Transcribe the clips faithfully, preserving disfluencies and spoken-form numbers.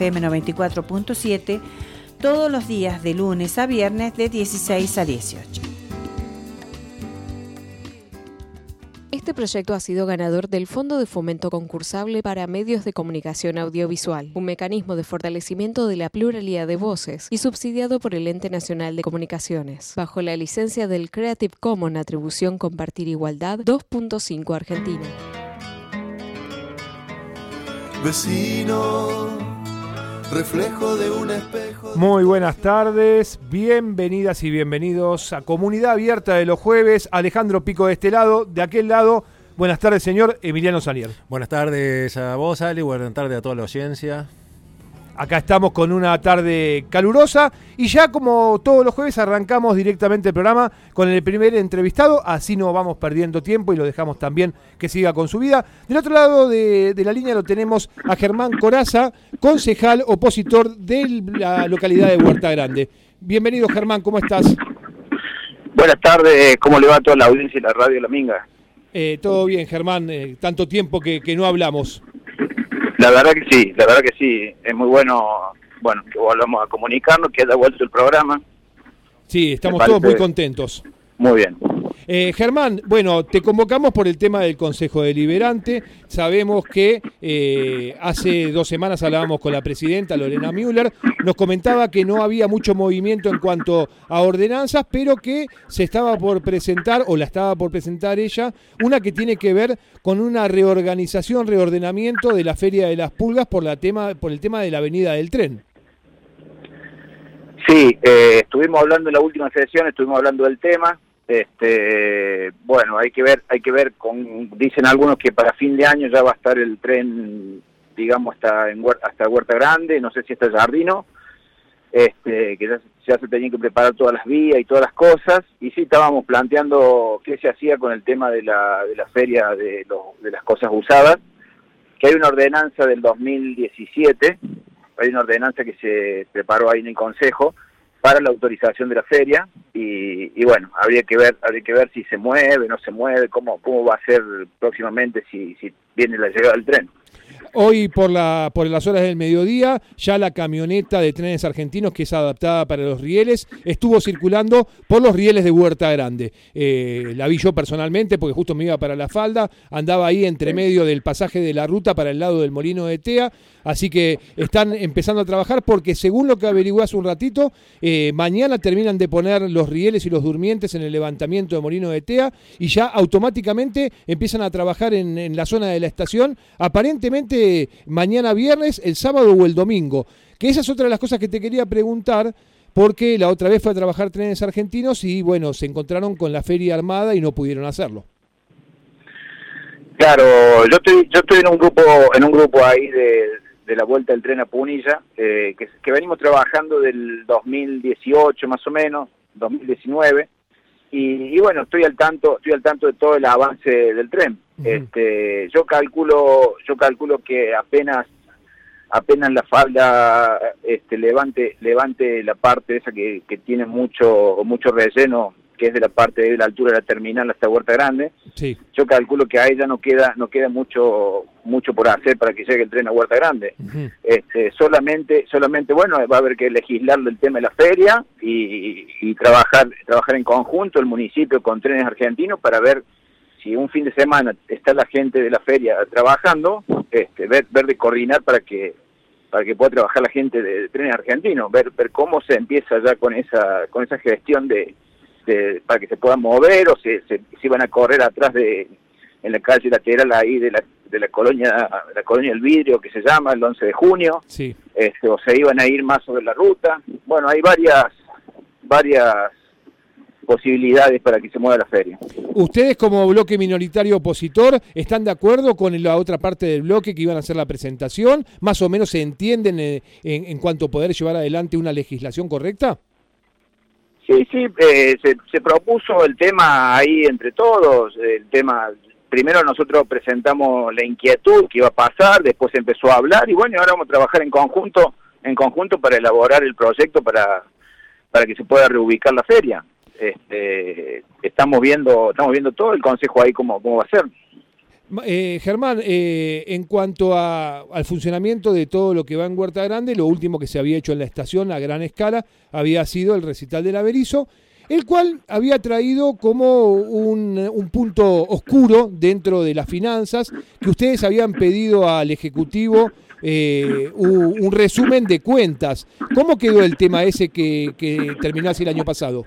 F M noventa y cuatro punto siete, todos los días de lunes a viernes de dieciséis a dieciocho. Este proyecto ha sido ganador del Fondo de Fomento Concursable para Medios de Comunicación Audiovisual, un mecanismo de fortalecimiento de la pluralidad de voces y subsidiado por el Ente Nacional de Comunicaciones, bajo la licencia del Creative Commons Atribución Compartir Igualdad dos punto cinco Argentina. Vecino, reflejo de un espejo. Muy buenas tardes, bienvenidas y bienvenidos a Comunidad Abierta de los Jueves. Alejandro Pico de este lado, de aquel lado. Buenas tardes, señor Emiliano Sanier. Buenas tardes a vos, Ali, buenas tardes a toda la audiencia. Acá estamos con una tarde calurosa y ya como todos los jueves arrancamos directamente el programa con el primer entrevistado, así no vamos perdiendo tiempo y lo dejamos también que siga con su vida. Del otro lado de, de la línea lo tenemos a Germán Corazza, concejal opositor de la localidad de Huerta Grande. Bienvenido, Germán, ¿cómo estás? Buenas tardes, ¿cómo le va a toda la audiencia de la radio La Minga? Eh, todo bien, Germán, eh, tanto tiempo que, que no hablamos. La verdad que sí, la verdad que sí, es muy bueno, bueno, que volvamos a comunicarnos, que haya vuelto el programa. Sí, estamos todos muy contentos. Muy bien. Eh, Germán, bueno, te convocamos por el tema del Consejo Deliberante. Sabemos que eh, hace dos semanas hablábamos con la presidenta Lorena Müller. Nos comentaba que no había mucho movimiento en cuanto a ordenanzas, pero que se estaba por presentar, o la estaba por presentar ella, una que tiene que ver con una reorganización, reordenamiento de la Feria de las Pulgas por, la tema, por el tema de la Avenida del Tren. Sí, eh, estuvimos hablando en la última sesión, estuvimos hablando del tema. Este, bueno, hay que ver, hay que ver con, dicen algunos que para fin de año ya va a estar el tren, digamos, hasta en Huerta, hasta Huerta Grande, no sé si hasta Jardino, este, que ya, ya se tenían que preparar todas las vías y todas las cosas, y sí estábamos planteando qué se hacía con el tema de la, de la feria de, lo, de las cosas usadas, que hay una ordenanza del dos mil diecisiete, hay una ordenanza que se preparó ahí en el Consejo para la autorización de la feria, y, y bueno, habría que ver, habría que ver si se mueve, no se mueve, cómo, cómo va a ser próximamente si, si viene la llegada del tren. Hoy por la por las horas del mediodía, ya la camioneta de Trenes Argentinos, que es adaptada para los rieles, estuvo circulando por los rieles de Huerta Grande. Eh, la vi yo personalmente porque justo me iba para La Falda, andaba ahí entre medio del pasaje de la ruta para el lado del Molino de Tea, así que están empezando a trabajar porque según lo que averigué hace un ratito, eh, mañana terminan de poner los rieles y los durmientes en el levantamiento de Molino de Tea y ya automáticamente empiezan a trabajar en, en la zona de la estación, aparentemente mañana viernes, el sábado o el domingo, que esa es otra de las cosas que te quería preguntar, porque la otra vez fue a trabajar Trenes Argentinos y bueno, se encontraron con la feria armada y no pudieron hacerlo. Claro, yo estoy yo estoy en un grupo en un grupo ahí de, de la vuelta del tren a Punilla, eh, que, que venimos trabajando del dos mil dieciocho más o menos, dos mil diecinueve, y, y bueno, estoy al tanto estoy al tanto de todo el avance del tren. Este, yo calculo, yo calculo que apenas, apenas la falda, este, levante, levante la parte esa que, que tiene mucho, mucho relleno, que es de la parte de la altura de la terminal hasta Huerta Grande. Sí. Yo calculo que ahí ya no queda, no queda mucho, mucho por hacer para que llegue el tren a Huerta Grande. Uh-huh. Este, solamente, solamente, bueno, va a haber que legislar el tema de la feria y, y trabajar, trabajar en conjunto el municipio con Trenes Argentinos para ver si un fin de semana está la gente de la feria trabajando, este, ver, ver de coordinar para que para que pueda trabajar la gente de, de Trenes Argentinos, ver ver cómo se empieza ya con esa con esa gestión de, de para que se puedan mover o se, se, se iban a correr atrás de en la calle lateral ahí de la de la colonia la colonia del Vidrio que se llama el once de junio, sí. Este, o se iban a ir más sobre la ruta. Bueno, hay varias varias posibilidades para que se mueva la feria. ¿Ustedes como bloque minoritario opositor están de acuerdo con la otra parte del bloque que iban a hacer la presentación? ¿Más o menos se entienden en, en, en cuanto a poder llevar adelante una legislación correcta? Sí, sí, eh, se, se propuso el tema ahí entre todos, el tema, primero nosotros presentamos la inquietud que iba a pasar, después se empezó a hablar y bueno, ahora vamos a trabajar en conjunto, en conjunto para elaborar el proyecto para, para que se pueda reubicar la feria. Este, estamos viendo estamos viendo todo el consejo ahí cómo, cómo va a ser. Eh, Germán, eh, en cuanto a, al funcionamiento de todo lo que va en Huerta Grande, lo último que se había hecho en la estación a gran escala había sido el recital del Averizo, el cual había traído como un, un punto oscuro dentro de las finanzas, que ustedes habían pedido al Ejecutivo eh, un, un resumen de cuentas. ¿Cómo quedó el tema ese que, que terminó así el año pasado?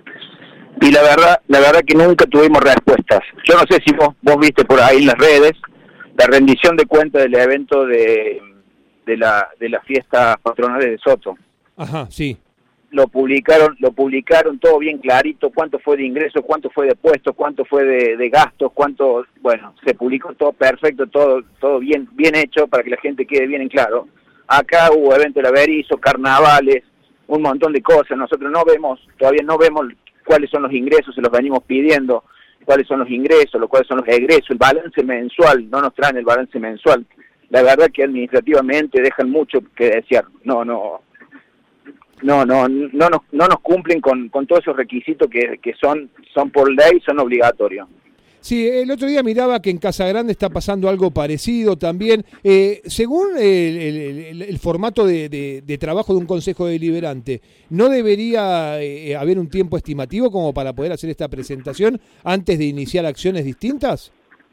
Y la verdad, la verdad que nunca tuvimos respuestas. Yo no sé si vos, vos viste por ahí en las redes la rendición de cuentas del evento de, de la de las fiestas patronales de Soto. Ajá, sí. Lo publicaron, lo publicaron todo bien clarito, cuánto fue de ingresos, cuánto fue de puestos, cuánto fue de, de gastos, cuánto, bueno, se publicó todo perfecto, todo todo bien bien hecho para que la gente quede bien en claro. Acá hubo evento del Averizo, carnavales, un montón de cosas. Nosotros no vemos, todavía no vemos cuáles son los ingresos, se los venimos pidiendo, cuáles son los ingresos, cuáles son los egresos, el balance mensual, no nos traen el balance mensual. La verdad que administrativamente dejan mucho que desear. No, no. No, no, no nos, no nos cumplen con, con todos esos requisitos que, que son, son por ley, son obligatorios. Sí, el otro día miraba que en Casa Grande está pasando algo parecido también. Eh, según el, el, el formato de, de, de trabajo de un consejo deliberante, ¿no debería eh, haber un tiempo estimativo como para poder hacer esta presentación antes de iniciar acciones distintas?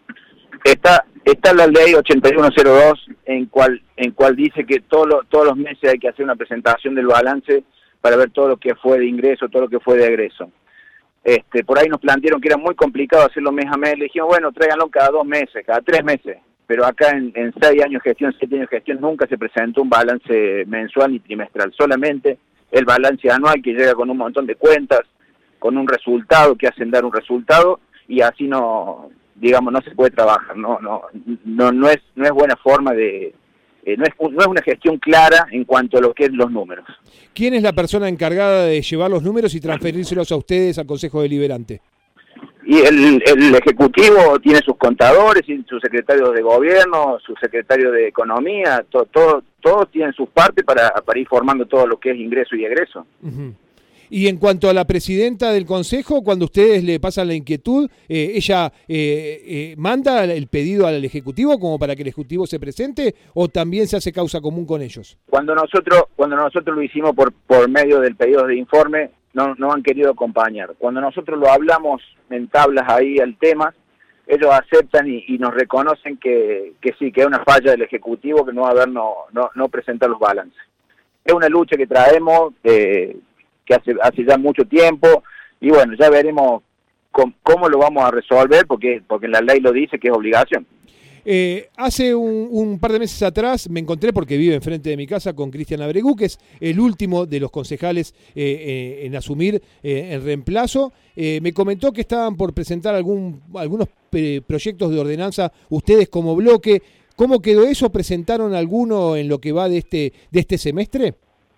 Está está la ley ochenta y uno cero dos en cual en cual dice que todo lo, todos los meses hay que hacer una presentación del balance para ver todo lo que fue de ingreso, todo lo que fue de egreso. Este, por ahí nos plantearon que era muy complicado hacerlo mes a mes. Le dijimos, bueno, tráiganlo cada dos meses, cada tres meses. Pero acá en, en seis años de gestión, siete años de gestión, nunca se presentó un balance mensual ni trimestral. Solamente el balance anual que llega con un montón de cuentas, con un resultado, que hacen dar un resultado, y así no, digamos, no se puede trabajar. No, no, no, no es, no es buena forma de, eh, no es, no es una gestión clara en cuanto a lo que es los números. ¿Quién es la persona encargada de llevar los números y transferírselos a ustedes al Consejo Deliberante? Y el, el Ejecutivo tiene sus contadores, y sus secretarios de Gobierno, su secretario de Economía, todo, todo, todos tienen sus partes para, para ir formando todo lo que es ingreso y egreso. Uh-huh. Y en cuanto a la presidenta del Consejo, cuando ustedes le pasan la inquietud, eh, ¿ella eh, eh, manda el pedido al Ejecutivo como para que el Ejecutivo se presente o también se hace causa común con ellos? Cuando nosotros cuando nosotros lo hicimos por por medio del pedido de informe, no, no han querido acompañar. Cuando nosotros lo hablamos en tablas ahí al tema, ellos aceptan y, y nos reconocen que, que sí, que es una falla del Ejecutivo que no haber no, no, no presentar los balances. Es una lucha que traemos, eh, que hace, hace ya mucho tiempo, y bueno, ya veremos cómo, cómo lo vamos a resolver, porque porque la ley lo dice que es obligación. Eh, hace un, un par de meses atrás me encontré, porque vive enfrente de mi casa, con Cristian Abregú, que es el último de los concejales eh, eh, en asumir eh, el reemplazo. Eh, me comentó que estaban por presentar algún algunos eh, proyectos de ordenanza, ustedes como bloque. ¿Cómo quedó eso? ¿Presentaron alguno en lo que va de este de este semestre?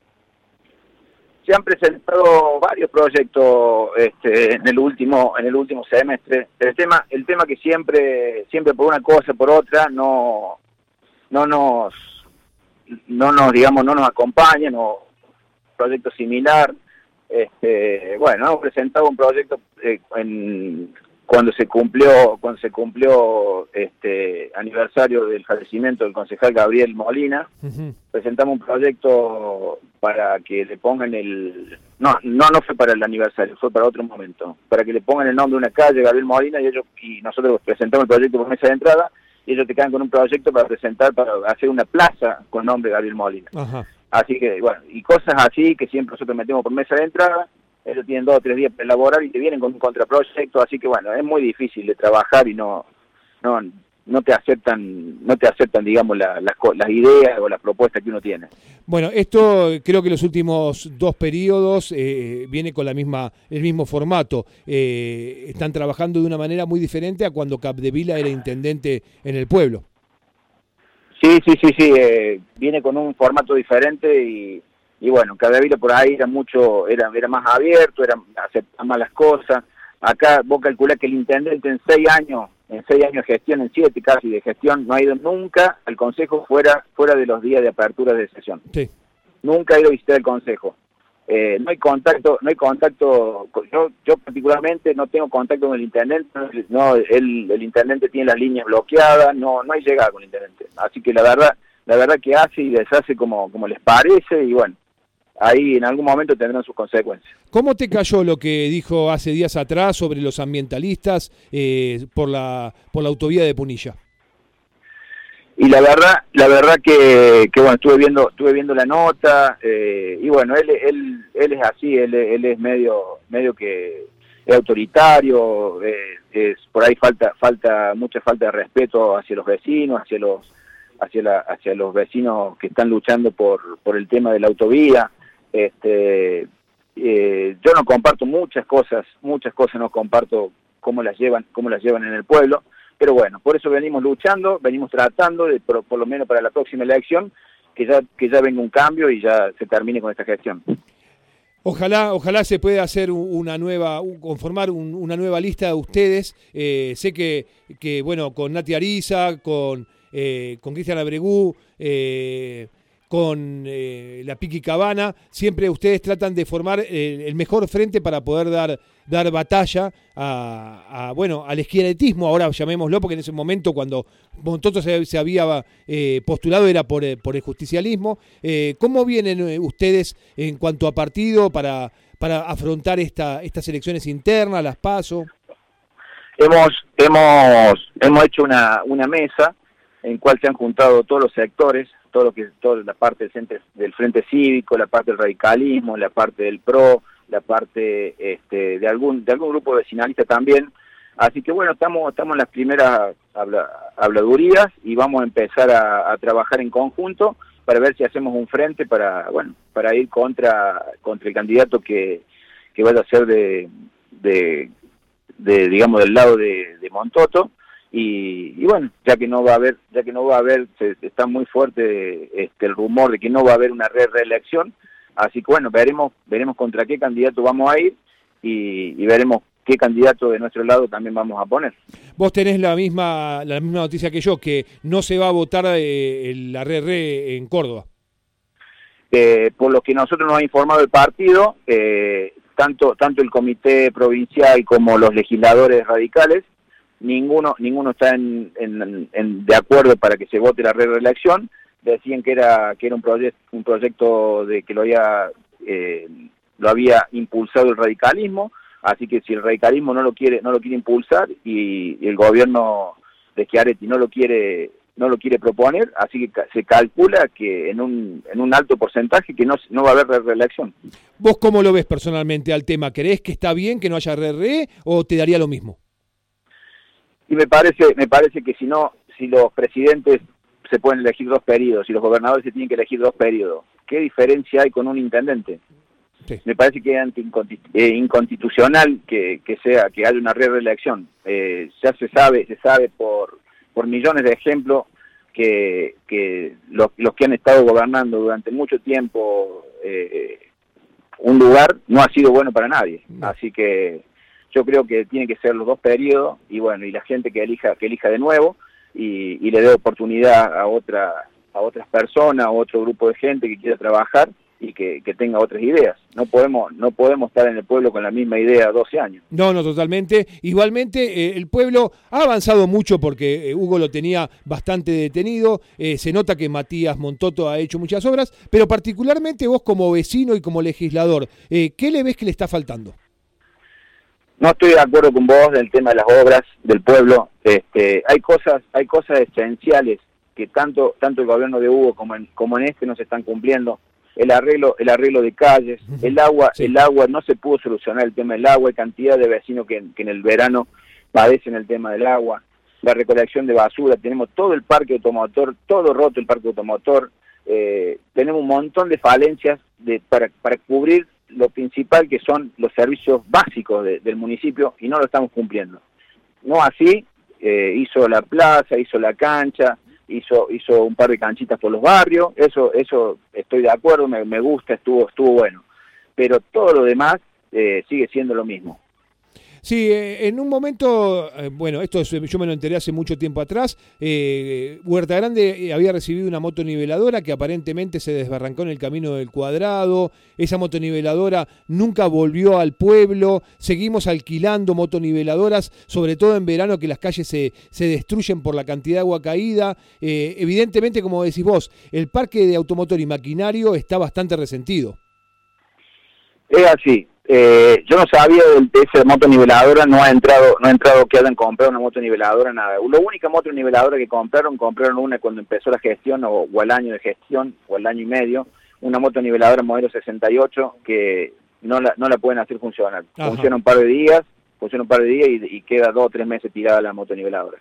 Se han presentado varios proyectos este, en el último en el último semestre. El tema el tema que siempre siempre por una cosa por otra no no nos no nos digamos no nos acompañan, o proyecto similar. Este, bueno, hemos presentado un proyecto eh, en cuando se cumplió cuando se cumplió este aniversario del fallecimiento del concejal Gabriel Molina. Uh-huh. Presentamos un proyecto para que le pongan el no no no fue para el aniversario, fue para otro momento, para que le pongan el nombre de una calle, Gabriel Molina, y ellos y nosotros presentamos el proyecto por mesa de entrada, y ellos te quedan con un proyecto para presentar, para hacer una plaza con nombre de Gabriel Molina. Uh-huh. Así que bueno, y cosas así que siempre nosotros metemos por mesa de entrada. Ellos tienen dos o tres días para elaborar y te vienen con un contraproyecto, así que bueno, es muy difícil de trabajar y no no no te aceptan no te aceptan digamos la, las las ideas o las propuestas que uno tiene. Bueno, esto creo que los últimos dos periodos eh, viene con la misma el mismo formato. Eh, están trabajando de una manera muy diferente a cuando Capdevila era intendente en el pueblo. Sí, sí, sí, sí, eh, viene con un formato diferente y Y bueno, Capdevila por ahí era mucho, era era más abierto, era aceptar más las cosas. Acá vos calculás que el intendente en seis años, en seis años de gestión, en siete casi de gestión, no ha ido nunca al consejo fuera fuera de los días de apertura de sesión. Sí. Nunca ha ido a visitar el consejo. Eh, no hay contacto, no hay contacto, yo, yo particularmente no tengo contacto con el intendente, no, el, el intendente tiene las líneas bloqueadas, no, no hay llegada con el intendente, así que la verdad, la verdad que hace y deshace como, como les parece, y bueno, ahí en algún momento tendrán sus consecuencias. ¿Cómo te cayó lo que dijo hace días atrás sobre los ambientalistas eh, por la por la autovía de Punilla? Y la verdad, la verdad que, que bueno, estuve viendo, estuve viendo la nota, eh, y bueno, él, él, él es así, él, él es medio, medio que es autoritario, eh, es, por ahí falta, falta, mucha falta de respeto hacia los vecinos, hacia los, hacia la, hacia los vecinos que están luchando por, por el tema de la autovía. Este, eh, yo no comparto muchas cosas, muchas cosas no comparto cómo las llevan, cómo las llevan en el pueblo. Pero bueno, por eso venimos luchando, venimos tratando, de, por, por lo menos para la próxima elección, que ya que ya venga un cambio y ya se termine con esta gestión. Ojalá, ojalá se pueda hacer una nueva, conformar un, una nueva lista de ustedes. Eh, sé que, que, bueno, con Nati Ariza, con, eh, con Cristian Abregú, eh, con eh, la Piqui Cabana, siempre ustedes tratan de formar el, el mejor frente para poder dar, dar batalla a, a, bueno, al esquieretismo, ahora llamémoslo, porque en ese momento cuando Montoto se, se había eh, postulado era por, por el justicialismo. Eh, ¿Cómo vienen ustedes en cuanto a partido para, para afrontar esta, estas elecciones internas, las PASO? Hemos, hemos, hemos hecho una, una mesa en cual se han juntado todos los sectores, todo lo que toda la parte del frente, del frente cívico, la parte del radicalismo, la parte del P R O, la parte este, de algún de algún grupo vecinalista también. Así que bueno, estamos estamos en las primeras habla, habladurías y vamos a empezar a, a trabajar en conjunto para ver si hacemos un frente para bueno para ir contra contra el candidato que, que vaya a ser de, de, de digamos del lado de, de Montoto. Y, y bueno, ya que no va a haber, ya que no va a haber, se, está muy fuerte este, el rumor de que no va a haber una re reelección, así que bueno, veremos, veremos contra qué candidato vamos a ir y, y veremos qué candidato de nuestro lado también vamos a poner. Vos tenés la misma, la misma noticia que yo, que no se va a votar eh, la re re en Córdoba. Eh, por lo que nosotros nos ha informado el partido, eh, tanto, tanto el comité provincial como los legisladores radicales, ninguno ninguno está en, en, en, de acuerdo para que se vote la reelección. Decían que era que era un proyecto un proyecto de que lo había eh, lo había impulsado el radicalismo, así que si el radicalismo no lo quiere no lo quiere impulsar y, y el gobierno de Schiaretti no lo quiere no lo quiere proponer, así que se calcula que en un en un alto porcentaje que no no va a haber reelección. ¿Vos cómo lo ves personalmente al tema? ¿Creés que está bien que no haya re re o te daría lo mismo? Y me parece me parece que si no, si los presidentes se pueden elegir dos periodos, si los gobernadores se tienen que elegir dos periodos, ¿qué diferencia hay con un intendente? Sí. Me parece que es inconstitucional que, que sea que haya una reelección. Eh, ya se sabe, se sabe por por millones de ejemplos que, que los, los que han estado gobernando durante mucho tiempo eh, un lugar no ha sido bueno para nadie. No. Así que yo creo que tiene que ser los dos periodos y bueno, y la gente que elija que elija de nuevo y, y le dé oportunidad a otra a otras personas, a otro grupo de gente que quiera trabajar y que, que tenga otras ideas. No podemos no podemos estar en el pueblo con la misma idea doce años. No, no, totalmente. Igualmente, eh, el pueblo ha avanzado mucho porque eh, Hugo lo tenía bastante detenido. Eh, se nota que Matías Montoto ha hecho muchas obras, pero particularmente vos como vecino y como legislador, eh, ¿qué le ves que le está faltando? No estoy de acuerdo con vos del tema de las obras del pueblo. Este, hay cosas, hay cosas esenciales que tanto, tanto el gobierno de Hugo como en, como en este no se están cumpliendo. El arreglo, el arreglo de calles, el agua, sí. el agua no se pudo solucionar el tema del agua. Hay cantidad de vecinos que, que en el verano padecen el tema del agua. La recolección de basura, tenemos todo el parque automotor, todo roto el parque automotor. Eh, tenemos un montón de falencias de, para, para cubrir lo principal que son los servicios básicos de, del municipio y no lo estamos cumpliendo. No así, eh, hizo la plaza, hizo la cancha, hizo hizo un par de canchitas por los barrios, eso eso estoy de acuerdo, me, me gusta, estuvo estuvo bueno, pero todo lo demás eh, sigue siendo lo mismo. Sí, eh, en un momento, eh, bueno, esto es, yo me lo enteré hace mucho tiempo atrás, eh, Huerta Grande había recibido una motoniveladora que aparentemente se desbarrancó en el camino del Cuadrado, esa motoniveladora nunca volvió al pueblo, seguimos alquilando motoniveladoras, sobre todo en verano que las calles se, se destruyen por la cantidad de agua caída, eh, evidentemente, como decís vos, el parque de automotor y maquinario está bastante resentido. Es así. Eh, yo no sabía del de esa motoniveladora, no ha entrado, no ha entrado que hayan comprado una motoniveladora, nada. La única motoniveladora que compraron, compraron una cuando empezó la gestión, o, o al año de gestión, o al año y medio, una motoniveladora modelo sesenta y ocho que no la, no la pueden hacer funcionar. Ajá. Funciona un par de días, funciona un par de días y, y queda dos o tres meses tirada la motoniveladora.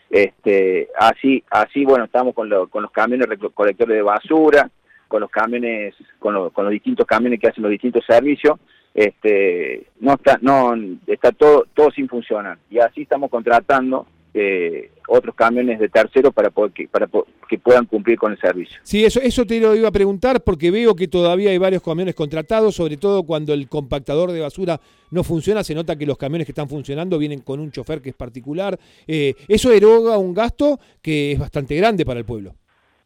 Este, así, así bueno, estamos con, lo, con los camiones recolectores de basura, con los camiones, con, lo, con los distintos camiones que hacen los distintos servicios. Este, no está, no está todo, todo sin funcionar, y así estamos contratando eh, otros camiones de terceros para poder que, para po que puedan cumplir con el servicio. Sí, eso, eso te lo iba a preguntar porque veo que todavía hay varios camiones contratados, sobre todo cuando el compactador de basura no funciona, se nota que los camiones que están funcionando vienen con un chofer que es particular, eh, eso eroga un gasto que es bastante grande para el pueblo.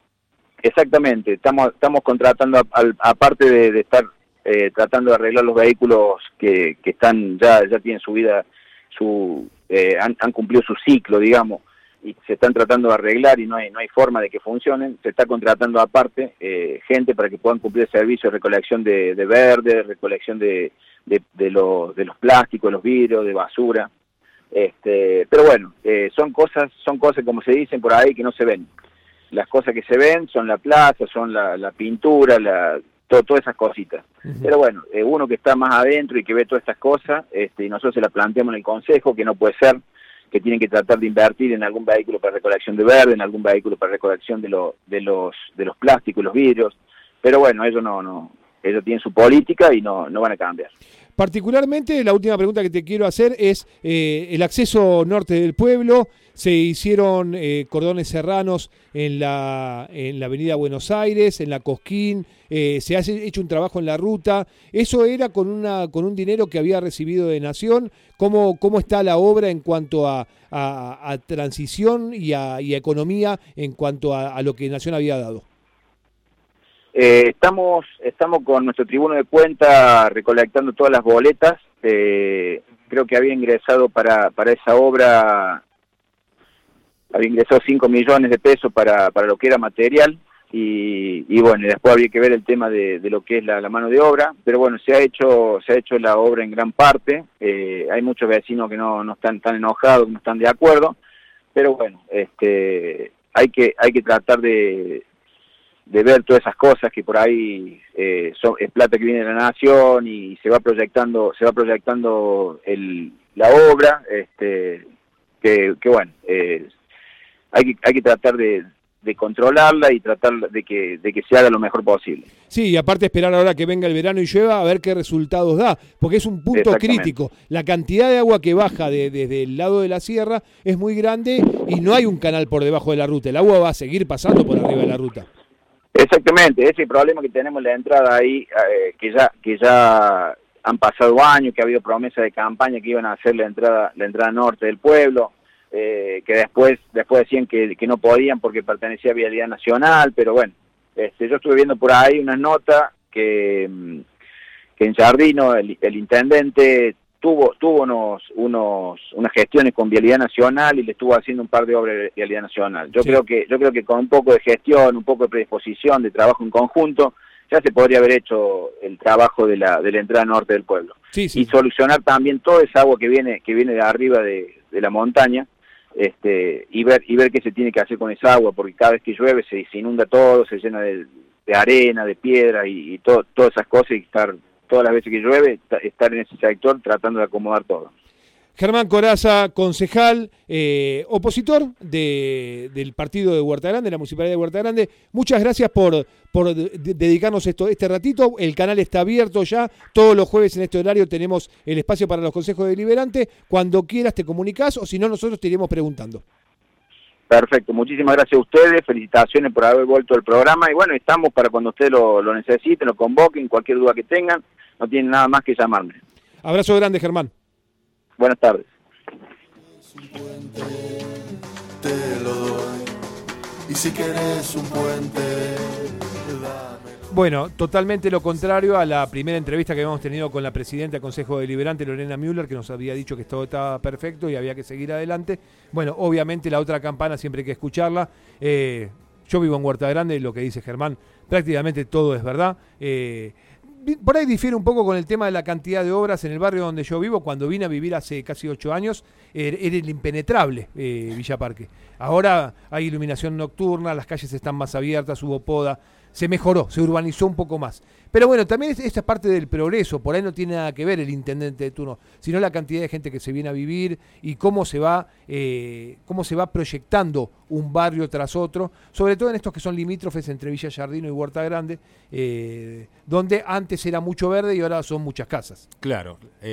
Exactamente, estamos, estamos contratando, aparte de, de estar Eh, tratando de arreglar los vehículos que, que están ya ya tienen su vida, su eh, han, han cumplido su ciclo, digamos, y se están tratando de arreglar y no hay no hay forma de que funcionen. Se está contratando aparte eh, gente para que puedan cumplir el servicio de recolección de, de verde, recolección de, de, de, los, de los plásticos, de los vidrios, de basura. Este, pero bueno, eh, son cosas son cosas como se dicen por ahí que no se ven. Las cosas que se ven son la plaza, son la, la pintura, la Todo, todas esas cositas. Uh-huh. Pero bueno, eh, uno que está más adentro y que ve todas estas cosas, este, y nosotros se las planteamos en el Consejo, que no puede ser, que tienen que tratar de invertir en algún vehículo para recolección de verde, en algún vehículo para recolección de, lo, de, los, de los plásticos, los vidrios, pero bueno, ellos no, no, ellos tienen su política y no, no van a cambiar. Particularmente, la última pregunta que te quiero hacer es eh, el acceso norte del pueblo. Se hicieron eh, cordones serranos en la, en la avenida Buenos Aires, en la Cosquín, eh, se ha hecho un trabajo en la ruta. ¿Eso era con una con un dinero que había recibido de Nación? ¿Cómo, cómo está la obra en cuanto a, a, a transición y a, y a economía en cuanto a, a lo que Nación había dado? Eh, estamos estamos con nuestro tribuno de cuenta recolectando todas las boletas. Eh, creo que había ingresado para, para esa obra, había ingresado cinco millones de pesos para, para lo que era material, y, y bueno, y después habría que ver el tema de, de lo que es la, la mano de obra, pero bueno, se ha hecho se ha hecho la obra en gran parte. Eh, hay muchos vecinos que no, no están tan enojados, que no están de acuerdo, pero bueno, este hay que hay que tratar de de ver todas esas cosas que por ahí eh, son, es plata que viene de la Nación y se va proyectando se va proyectando el, la obra, este que, que bueno, eh, hay que hay que tratar de, de controlarla y tratar de que de que se haga lo mejor posible. Sí, y aparte esperar ahora que venga el verano y llueva a ver qué resultados da, porque es un punto crítico. La cantidad de agua que baja de, desde el lado de la sierra es muy grande y no hay un canal por debajo de la ruta. El agua va a seguir pasando por arriba de la ruta. Exactamente, ese es el problema que tenemos en la entrada ahí, eh, que ya que ya han pasado años, que ha habido promesas de campaña que iban a hacer la entrada la entrada norte del pueblo, eh, que después después decían que, que no podían porque pertenecía a Vialidad Nacional, pero bueno, este, yo estuve viendo por ahí unas notas que, que en Jardino el, el intendente tuvo tuvo unos unos unas gestiones con Vialidad Nacional y le estuvo haciendo un par de obras de Vialidad Nacional. Yo sí. creo que yo creo que con un poco de gestión, un poco de predisposición, de trabajo en conjunto, ya se podría haber hecho el trabajo de la de la entrada norte del pueblo. Sí, sí. Y solucionar también toda esa agua que viene que viene de arriba de, de la montaña, este y ver y ver qué se tiene que hacer con esa agua, porque cada vez que llueve se, se inunda todo, se llena de, de arena, de piedra y, y todo, todas esas cosas, y estar todas las veces que llueve, estar en ese sector tratando de acomodar todo. Germán Corazza, concejal, eh, opositor de, del partido de Huerta Grande, de la Municipalidad de Huerta Grande, muchas gracias por, por de, dedicarnos esto, este ratito. El canal está abierto ya, todos los jueves en este horario tenemos el espacio para los consejos deliberantes. Cuando quieras te comunicás, o si no, nosotros te iremos preguntando. Perfecto, muchísimas gracias a ustedes, felicitaciones por haber vuelto al programa, y bueno, estamos para cuando ustedes lo, lo necesiten, lo convoquen, cualquier duda que tengan, no tienen nada más que llamarme. Abrazo grande, Germán. Buenas tardes. Te lo doy. Y si querés un puente, dame. Bueno, totalmente lo contrario a la primera entrevista que habíamos tenido con la presidenta del Consejo Deliberante, Lorena Müller, que nos había dicho que todo estaba perfecto y había que seguir adelante. Bueno, obviamente la otra campana siempre hay que escucharla. Eh, yo vivo en Huerta Grande y lo que dice Germán, prácticamente todo es verdad. Eh, por ahí difiere un poco con el tema de la cantidad de obras en el barrio donde yo vivo. Cuando vine a vivir hace casi ocho años, era el impenetrable eh, Villa Parque. Ahora hay iluminación nocturna, las calles están más abiertas, hubo poda. Se mejoró, se urbanizó un poco más. Pero bueno, también esta es parte del progreso, por ahí no tiene nada que ver el intendente de turno, sino la cantidad de gente que se viene a vivir y cómo se va eh, cómo se va proyectando un barrio tras otro, sobre todo en estos que son limítrofes entre Villa Yardino y Huerta Grande, eh, donde antes era mucho verde y ahora son muchas casas. Claro,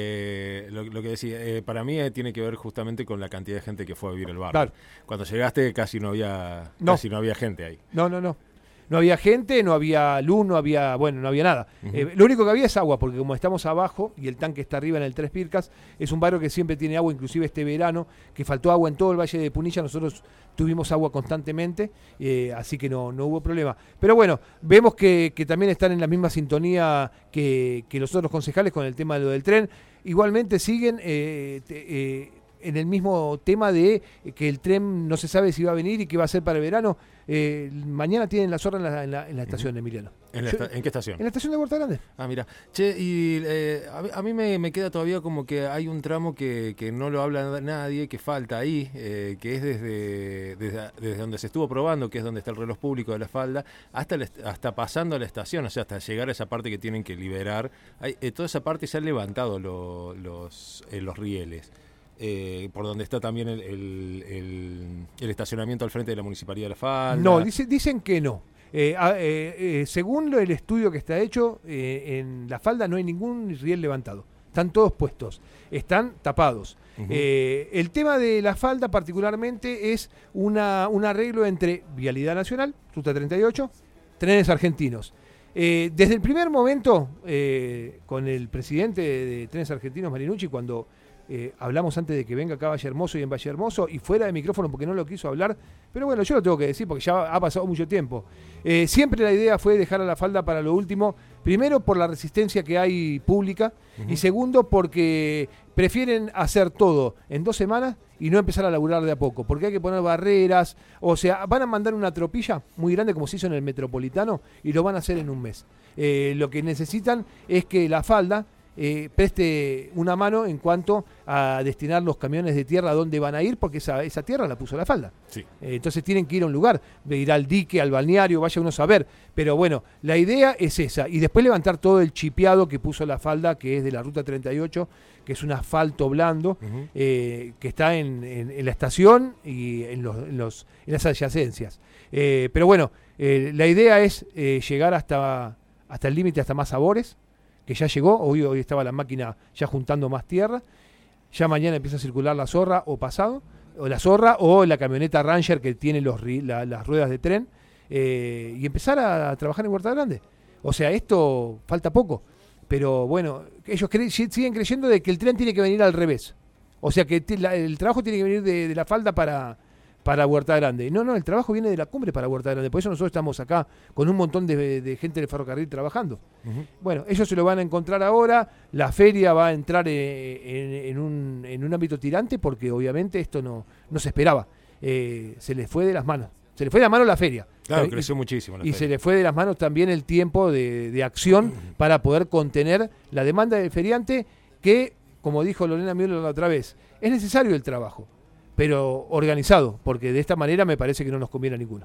eh, lo, lo que decía, eh, para mí eh, tiene que ver justamente con la cantidad de gente que fue a vivir el barrio. Claro. Cuando llegaste casi no había, No. casi no había gente ahí. No, no, no. No había gente, no había luz, no había, bueno, no había nada. Uh-huh. Eh, lo único que había es agua, porque como estamos abajo y el tanque está arriba en el Tres Pircas, es un barrio que siempre tiene agua, inclusive este verano, que faltó agua en todo el Valle de Punilla, nosotros tuvimos agua constantemente, eh, así que no, no hubo problema. Pero bueno, vemos que, que también están en la misma sintonía que, que los otros concejales con el tema de lo del tren. Igualmente siguen eh, te, eh, en el mismo tema de que el tren no se sabe si va a venir y qué va a hacer para el verano. Eh, mañana tienen la zorra en la, en la, en la estación, uh-huh. Emiliano. ¿En, la Yo, esta- ¿En qué estación? En la estación de Huerta Grande. Ah, mira. Che, y eh, a, mí- a mí me, me queda todavía como que hay un tramo que, que no lo habla nadie, que falta ahí, eh, que es desde, desde, desde donde se estuvo probando, que es donde está el reloj público de la falda, hasta, la, hasta pasando a la estación, o sea, hasta llegar a esa parte que tienen que liberar. Hay, eh, toda esa parte se han levantado lo, los, eh, los rieles. Eh, por donde está también el, el, el, el estacionamiento al frente de la Municipalidad de La Falda. No, dice, dicen que no. Eh, a- eh, eh, según lo- el estudio que está hecho, eh, en la falda no hay ningún riel levantado. Están todos puestos, están tapados. Uh-huh. Eh, el tema de la falda particularmente es una, un arreglo entre Vialidad Nacional, Ruta treinta y ocho, Trenes Argentinos. Eh, desde el primer momento, eh, con el presidente de, de Trenes Argentinos, Marinucci, cuando eh, hablamos antes de que venga acá a Valle Hermoso y en Valle Hermoso, y fuera de micrófono porque no lo quiso hablar, pero bueno, yo lo tengo que decir porque ya ha pasado mucho tiempo. Eh, siempre la idea fue dejar a la falda para lo último, primero por la resistencia que hay pública, uh-huh. y segundo porque prefieren hacer todo en dos semanas y no empezar a laburar de a poco, porque hay que poner barreras, o sea, van a mandar una tropilla muy grande como se hizo en el Metropolitano y lo van a hacer en un mes. Eh, lo que necesitan es que la falda eh, preste una mano en cuanto a destinar los camiones de tierra a dónde van a ir, porque esa, esa tierra la puso la falda. Sí. Eh, entonces tienen que ir a un lugar, de ir al dique, al balneario, vaya uno a saber. Pero bueno, la idea es esa. Y después levantar todo el chipeado que puso la falda, que es de la Ruta treinta y ocho, que es un asfalto blando, Uh-huh. eh, que está en, en, en la estación y en, los, en, los, en las adyacencias. Eh, pero bueno, eh, la idea es eh, llegar hasta, hasta el límite, hasta más Sabores, que ya llegó. Hoy, hoy estaba la máquina ya juntando más tierra. Ya mañana empieza a circular la zorra o pasado, o la zorra o la camioneta Ranger que tiene los, ri- la- las ruedas de tren, eh, y empezar a, a trabajar en Huerta Grande. O sea, esto falta poco, pero bueno, ellos cre- si- siguen creyendo de que el tren tiene que venir al revés. O sea, que ti- la- el trabajo tiene que venir de, de la falda para, para Huerta Grande. No, no, el trabajo viene de la cumbre para Huerta Grande. Por eso nosotros estamos acá con un montón de, de gente del ferrocarril trabajando. Uh-huh. Bueno, ellos se lo van a encontrar ahora. La feria va a entrar eh, en, en un, en un ámbito tirante porque obviamente esto no, no se esperaba. Eh, se les fue de las manos. Se les fue de las manos la feria. Claro, Eh, creció y, muchísimo. La y feria. se le fue de las manos también el tiempo de, de acción para poder contener la demanda del feriante que, como dijo Lorena Müller la otra vez, es necesario el trabajo, pero organizado, porque de esta manera me parece que no nos conviene a ninguno.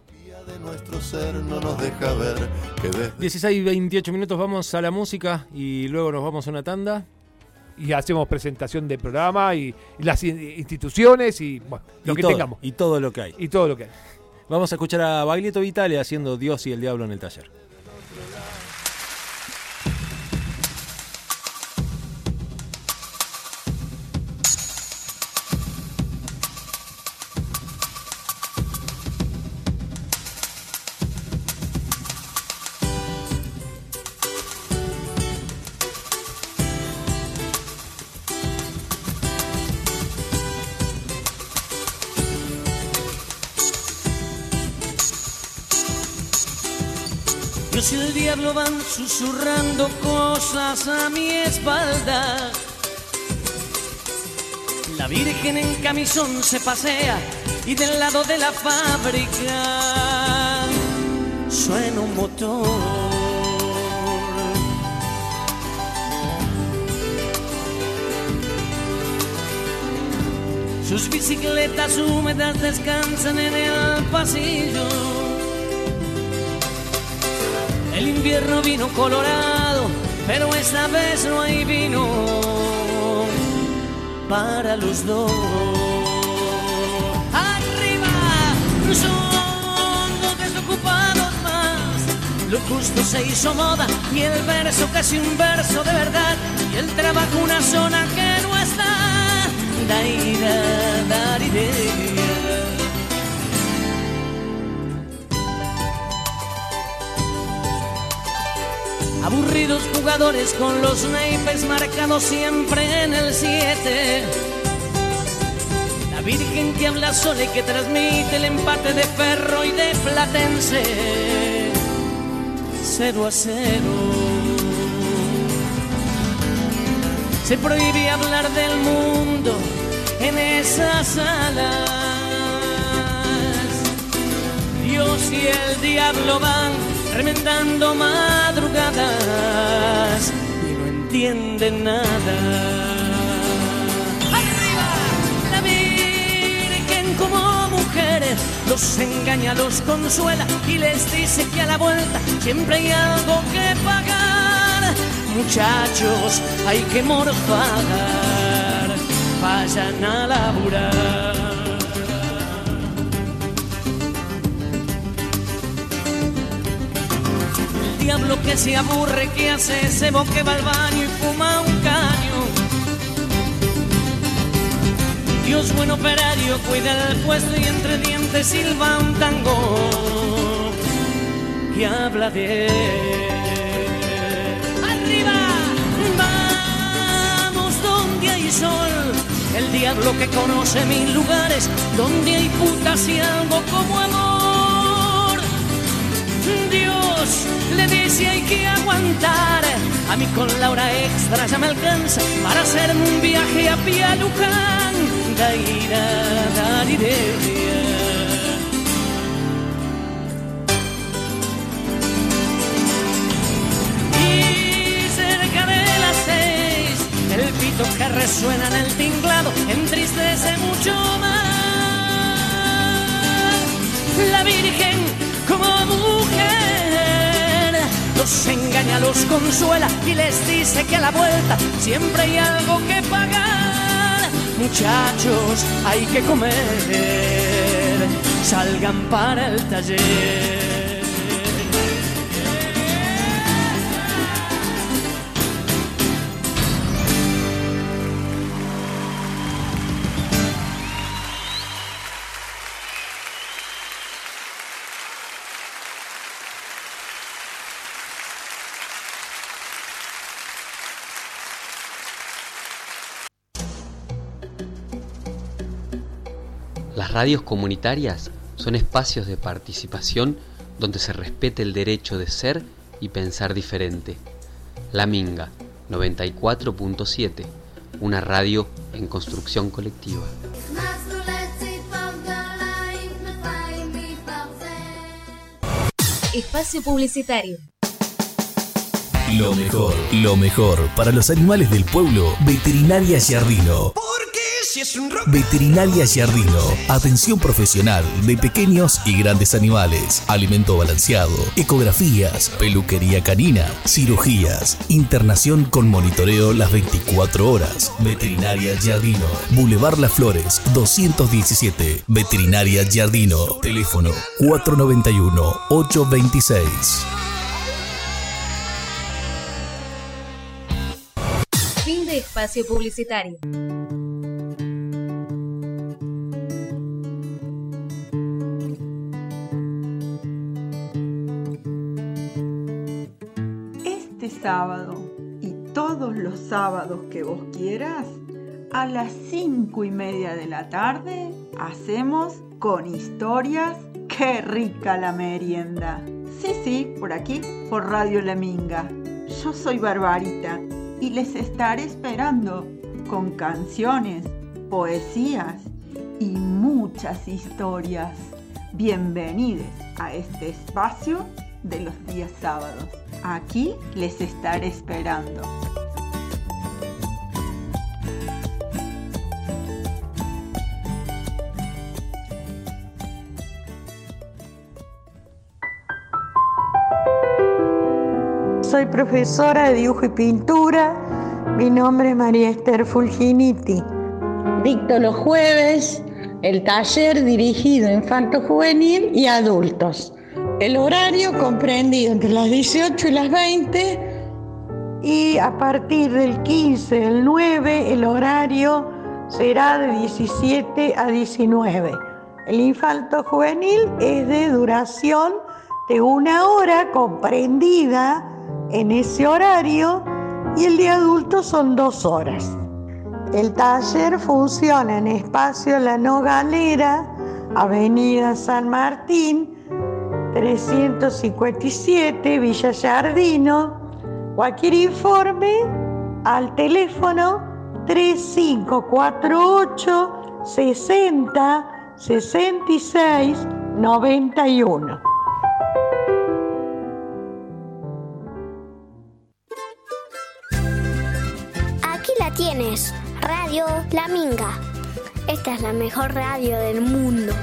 De nuestro ser no nos deja ver que desde dieciséis y veintiocho minutos vamos a la música y luego nos vamos a una tanda. Y hacemos presentación del programa y, y las in- instituciones y bueno, lo y que todo, tengamos. Y todo lo que hay. Y todo lo que hay. Vamos a escuchar a Baglietto Vitale haciendo Dios y el Diablo en el taller. Dios y el diablo van susurrando cosas a mi espalda. La Virgen en camisón se pasea y del lado de la fábrica suena un motor. Sus bicicletas húmedas descansan en el pasillo. El invierno vino colorado, pero esta vez no hay vino para los dos. Arriba son dos desocupados más. Lo justo se hizo moda y el verso casi un verso de verdad. Y el trabajo una zona que no está. Daira, daridea. Aburridos jugadores con los naipes marcados siempre en el siete. La Virgen que habla sola y que transmite el empate de Ferro y de Platense. Cero a cero. Se prohíbe hablar del mundo en esas salas. Dios y el diablo van remendando madrugadas y no entienden nada. ¡Arriba! La Virgen como mujeres los engaña, los consuela y les dice que a la vuelta siempre hay algo que pagar. Muchachos, hay que morfagar, vayan a laburar. El diablo que se aburre, que hace cebo, que va al baño y fuma un caño. Dios buen operario, cuida el puesto y entre dientes silba un tango que habla de él. Vamos donde hay sol, el diablo que conoce mil lugares, donde hay putas y algo como amor. Dios le dice hay que aguantar, a mí con la hora extra ya me alcanza para hacerme un viaje a pie a Luján. Daira, daridea. El pito que resuena en el tinglado entristece mucho más. La Virgen como mujer los engaña, los consuela y les dice que a la vuelta siempre hay algo que pagar. Muchachos, hay que comer, salgan para el taller. Las radios comunitarias son espacios de participación donde se respete el derecho de ser y pensar diferente. La Minga, noventa y cuatro punto siete, una radio en construcción colectiva. Espacio publicitario. Lo mejor, lo mejor para los animales del pueblo. Veterinaria Giardino. Veterinaria Giardino. Atención profesional de pequeños y grandes animales. Alimento balanceado. Ecografías. Peluquería canina. Cirugías. Internación con monitoreo las veinticuatro horas. Veterinaria Giardino. Boulevard Las Flores doscientos diecisiete. Veterinaria Giardino. Teléfono cuatro noventa y uno, ocho veintiséis. Fin de espacio publicitario. Este sábado y todos los sábados que vos quieras, a las cinco y media de la tarde, hacemos Con Historias, ¡qué rica la merienda! Sí, sí, por aquí, por Radio La Minga. Yo soy Barbarita y les estaré esperando con canciones, poesías y muchas historias. Bienvenidos a este espacio de los días sábados. Aquí les estaré esperando. Soy profesora de dibujo y pintura. Mi nombre es María Esther Fulginiti. Dicto los jueves el taller dirigido a infanto-juvenil y adultos. El horario comprendido entre las dieciocho y las veinte, y a partir del quince del nueve el horario será de diecisiete a diecinueve. El infanto-juvenil es de duración de una hora comprendida en ese horario, y el de adultos son dos horas. El taller funciona en Espacio La Nogalera, Avenida San Martín, trescientos cincuenta y siete, Villa Giardino. Cualquier informe al teléfono tres cinco cuatro ocho, sesenta, sesenta y seis, noventa y uno. Tienes Radio La Minga. Esta es la mejor radio del mundo.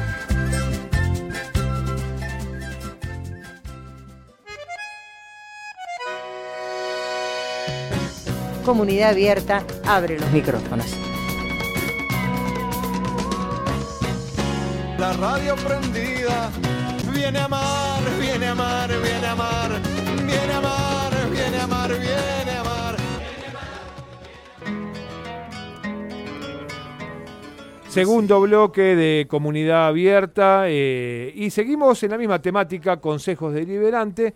Comunidad Abierta abre los micrófonos. La radio prendida viene a amar, viene a amar, viene a amar, viene a amar, viene a amar, viene a amar. Segundo bloque de Comunidad Abierta, eh, y seguimos en la misma temática, consejos deliberantes,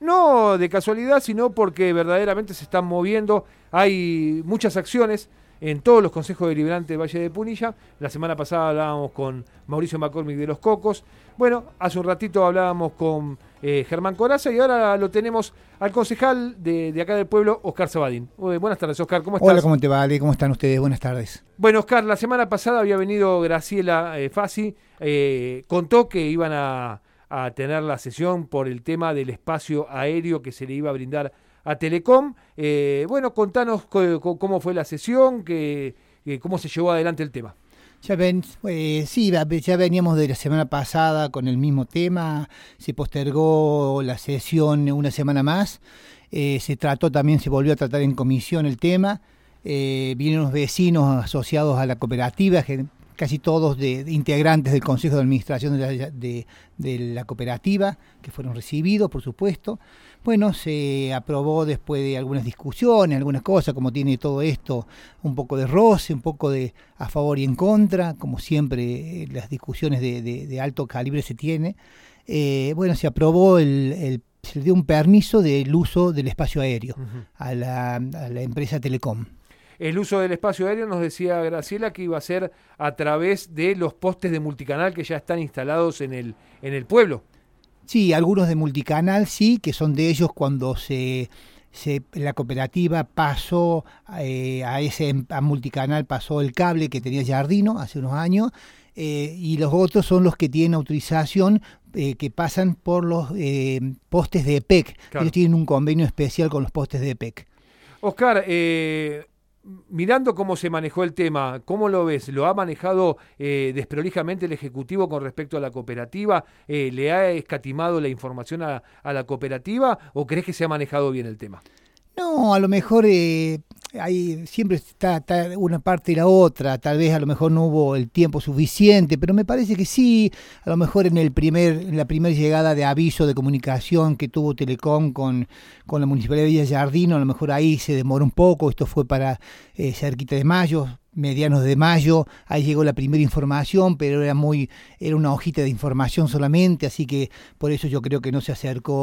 no de casualidad, sino porque verdaderamente se están moviendo, hay muchas acciones en todos los consejos deliberantes de Valle de Punilla. La semana pasada hablábamos con Mauricio McCormick de Los Cocos. Bueno, hace un ratito hablábamos con eh, Germán Coraza, y ahora lo tenemos al concejal de, de acá del pueblo, Oscar Sabadín. Uy, buenas tardes, Oscar, ¿cómo estás? Hola, ¿cómo te va, Ale? ¿Cómo están ustedes? Buenas tardes. Bueno, Oscar, la semana pasada había venido Graciela eh, Fassi, eh, contó que iban a, a tener la sesión por el tema del espacio aéreo que se le iba a brindar a Telecom. Eh, bueno, contanos co- co- cómo fue la sesión, que, que cómo se llevó adelante el tema. Ya ven, eh, sí, ya veníamos de la semana pasada con el mismo tema, se postergó la sesión una semana más, eh, se trató también, se volvió a tratar en comisión el tema, eh, vinieron los vecinos asociados a la cooperativa, que casi todos de, de integrantes del Consejo de Administración de la, de, de la cooperativa, que fueron recibidos, por supuesto. Bueno, se aprobó después de algunas discusiones, algunas cosas, como tiene todo esto, un poco de roce, un poco de a favor y en contra, como siempre las discusiones de, de, de alto calibre se tiene. Eh, bueno, se aprobó, el, el, se le dio un permiso del uso del espacio aéreo uh-huh. a, la, a la empresa Telecom. El uso del espacio aéreo, nos decía Graciela, que iba a ser a través de los postes de multicanal que ya están instalados en el, en el pueblo. Sí, algunos de multicanal sí, que son de ellos cuando se, se la cooperativa pasó eh, a ese a multicanal, pasó el cable que tenía Giardino hace unos años, eh, y los otros son los que tienen autorización eh, que pasan por los eh, postes de E P E C. Claro. Ellos tienen un convenio especial con los postes de E P E C. Oscar, eh... mirando cómo se manejó el tema, ¿cómo lo ves? ¿Lo ha manejado eh, desprolijamente el Ejecutivo con respecto a la cooperativa? Eh, ¿Le ha escatimado la información a, a la cooperativa o crees que se ha manejado bien el tema? No, a lo mejor eh, hay, siempre está, está una parte y la otra, tal vez a lo mejor no hubo el tiempo suficiente, pero me parece que sí, a lo mejor en el primer, en la primera llegada de aviso de comunicación que tuvo Telecom con, con la Municipalidad de Villa Giardino, a lo mejor ahí se demoró un poco, esto fue para eh, cerquita de mayo, medianos de mayo, ahí llegó la primera información, pero era muy era una hojita de información solamente, así que por eso yo creo que no se acercó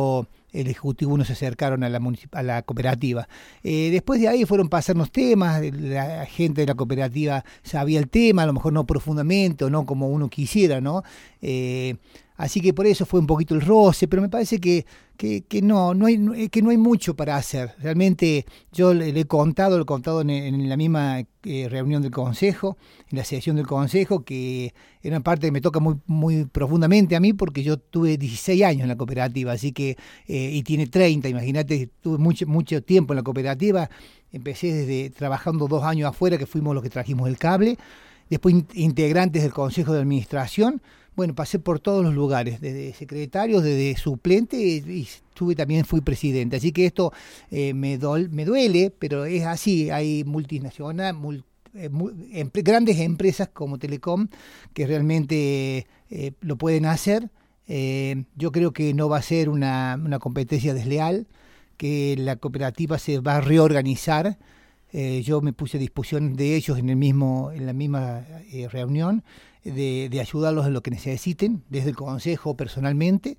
el Ejecutivo uno se acercaron a la, a la cooperativa. Eh, después de ahí fueron pasarnos temas, la gente de la cooperativa sabía el tema, a lo mejor no profundamente o no como uno quisiera, ¿no? Eh, así que por eso fue un poquito el roce, pero me parece que, que, que, no, no hay, que no hay mucho para hacer. Realmente yo le, le he contado, lo he contado en, en la misma eh, reunión del Consejo, en la sesión del Consejo, que era una parte que me toca muy, muy profundamente a mí porque yo tuve dieciséis años en la cooperativa, así que, eh, y tiene treinta, imagínate, tuve mucho, mucho tiempo en la cooperativa, empecé desde trabajando dos años afuera, que fuimos los que trajimos el cable, después integrantes del Consejo de Administración. Bueno, pasé por todos los lugares, desde secretario, desde suplente y estuve, también fui presidente. Así que esto eh, me, dol, me duele, pero es así. Hay multinacionales, mul, eh, mul, em, grandes empresas como Telecom que realmente eh, lo pueden hacer. Eh, yo creo que no va a ser una, una competencia desleal, que la cooperativa se va a reorganizar. Eh, yo me puse a disposición de ellos en, el mismo, en la misma eh, reunión. De, de ayudarlos en lo que necesiten, desde el Consejo personalmente.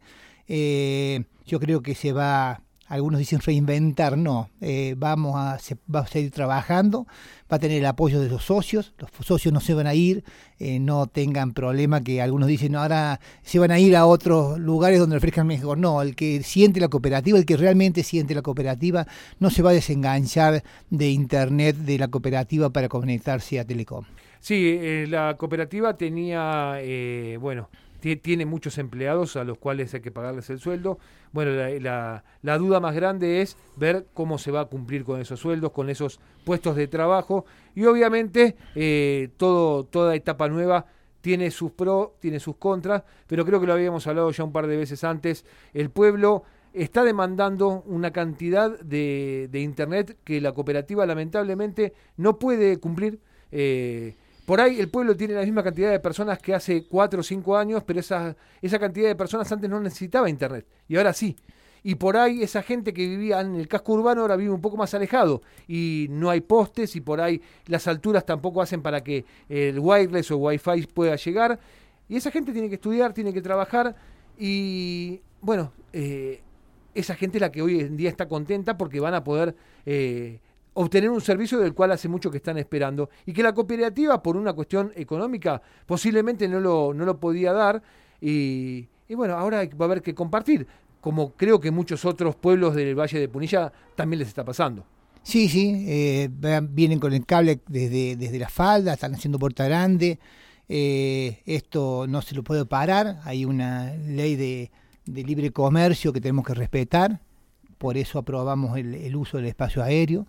Eh, yo creo que se va, algunos dicen reinventar, no, eh, vamos a, se, va a seguir trabajando, va a tener el apoyo de los socios, los socios no se van a ir, eh, no tengan problema que algunos dicen, no, ahora se van a ir a otros lugares donde ofrezcan mejor. No, el que siente la cooperativa, el que realmente siente la cooperativa, no se va a desenganchar de internet de la cooperativa para conectarse a Telecom. Sí, eh, la cooperativa tenía, eh, bueno, t- tiene muchos empleados a los cuales hay que pagarles el sueldo. Bueno, la, la, la duda más grande es ver cómo se va a cumplir con esos sueldos, con esos puestos de trabajo. Y obviamente eh, todo, toda etapa nueva tiene sus pros, tiene sus contras, pero creo que lo habíamos hablado ya un par de veces antes. El pueblo está demandando una cantidad de, de internet que la cooperativa lamentablemente no puede cumplir. Eh, Por ahí el pueblo tiene la misma cantidad de personas que hace cuatro o cinco años, pero esa, esa cantidad de personas antes no necesitaba internet, y ahora sí. Y por ahí esa gente que vivía en el casco urbano ahora vive un poco más alejado, y no hay postes, y por ahí las alturas tampoco hacen para que el wireless o wifi pueda llegar. Y esa gente tiene que estudiar, tiene que trabajar, y bueno, eh, esa gente es la que hoy en día está contenta porque van a poder Eh, obtener un servicio del cual hace mucho que están esperando y que la cooperativa, por una cuestión económica, posiblemente no lo, no lo podía dar y, y bueno, ahora va a haber que compartir, como creo que muchos otros pueblos del Valle de Punilla también les está pasando. Sí, sí, eh, vienen con el cable desde, desde la falda, están haciendo Puerta Grande, eh, esto no se lo puede parar, hay una ley de, de libre comercio que tenemos que respetar, por eso aprobamos el, el uso del espacio aéreo.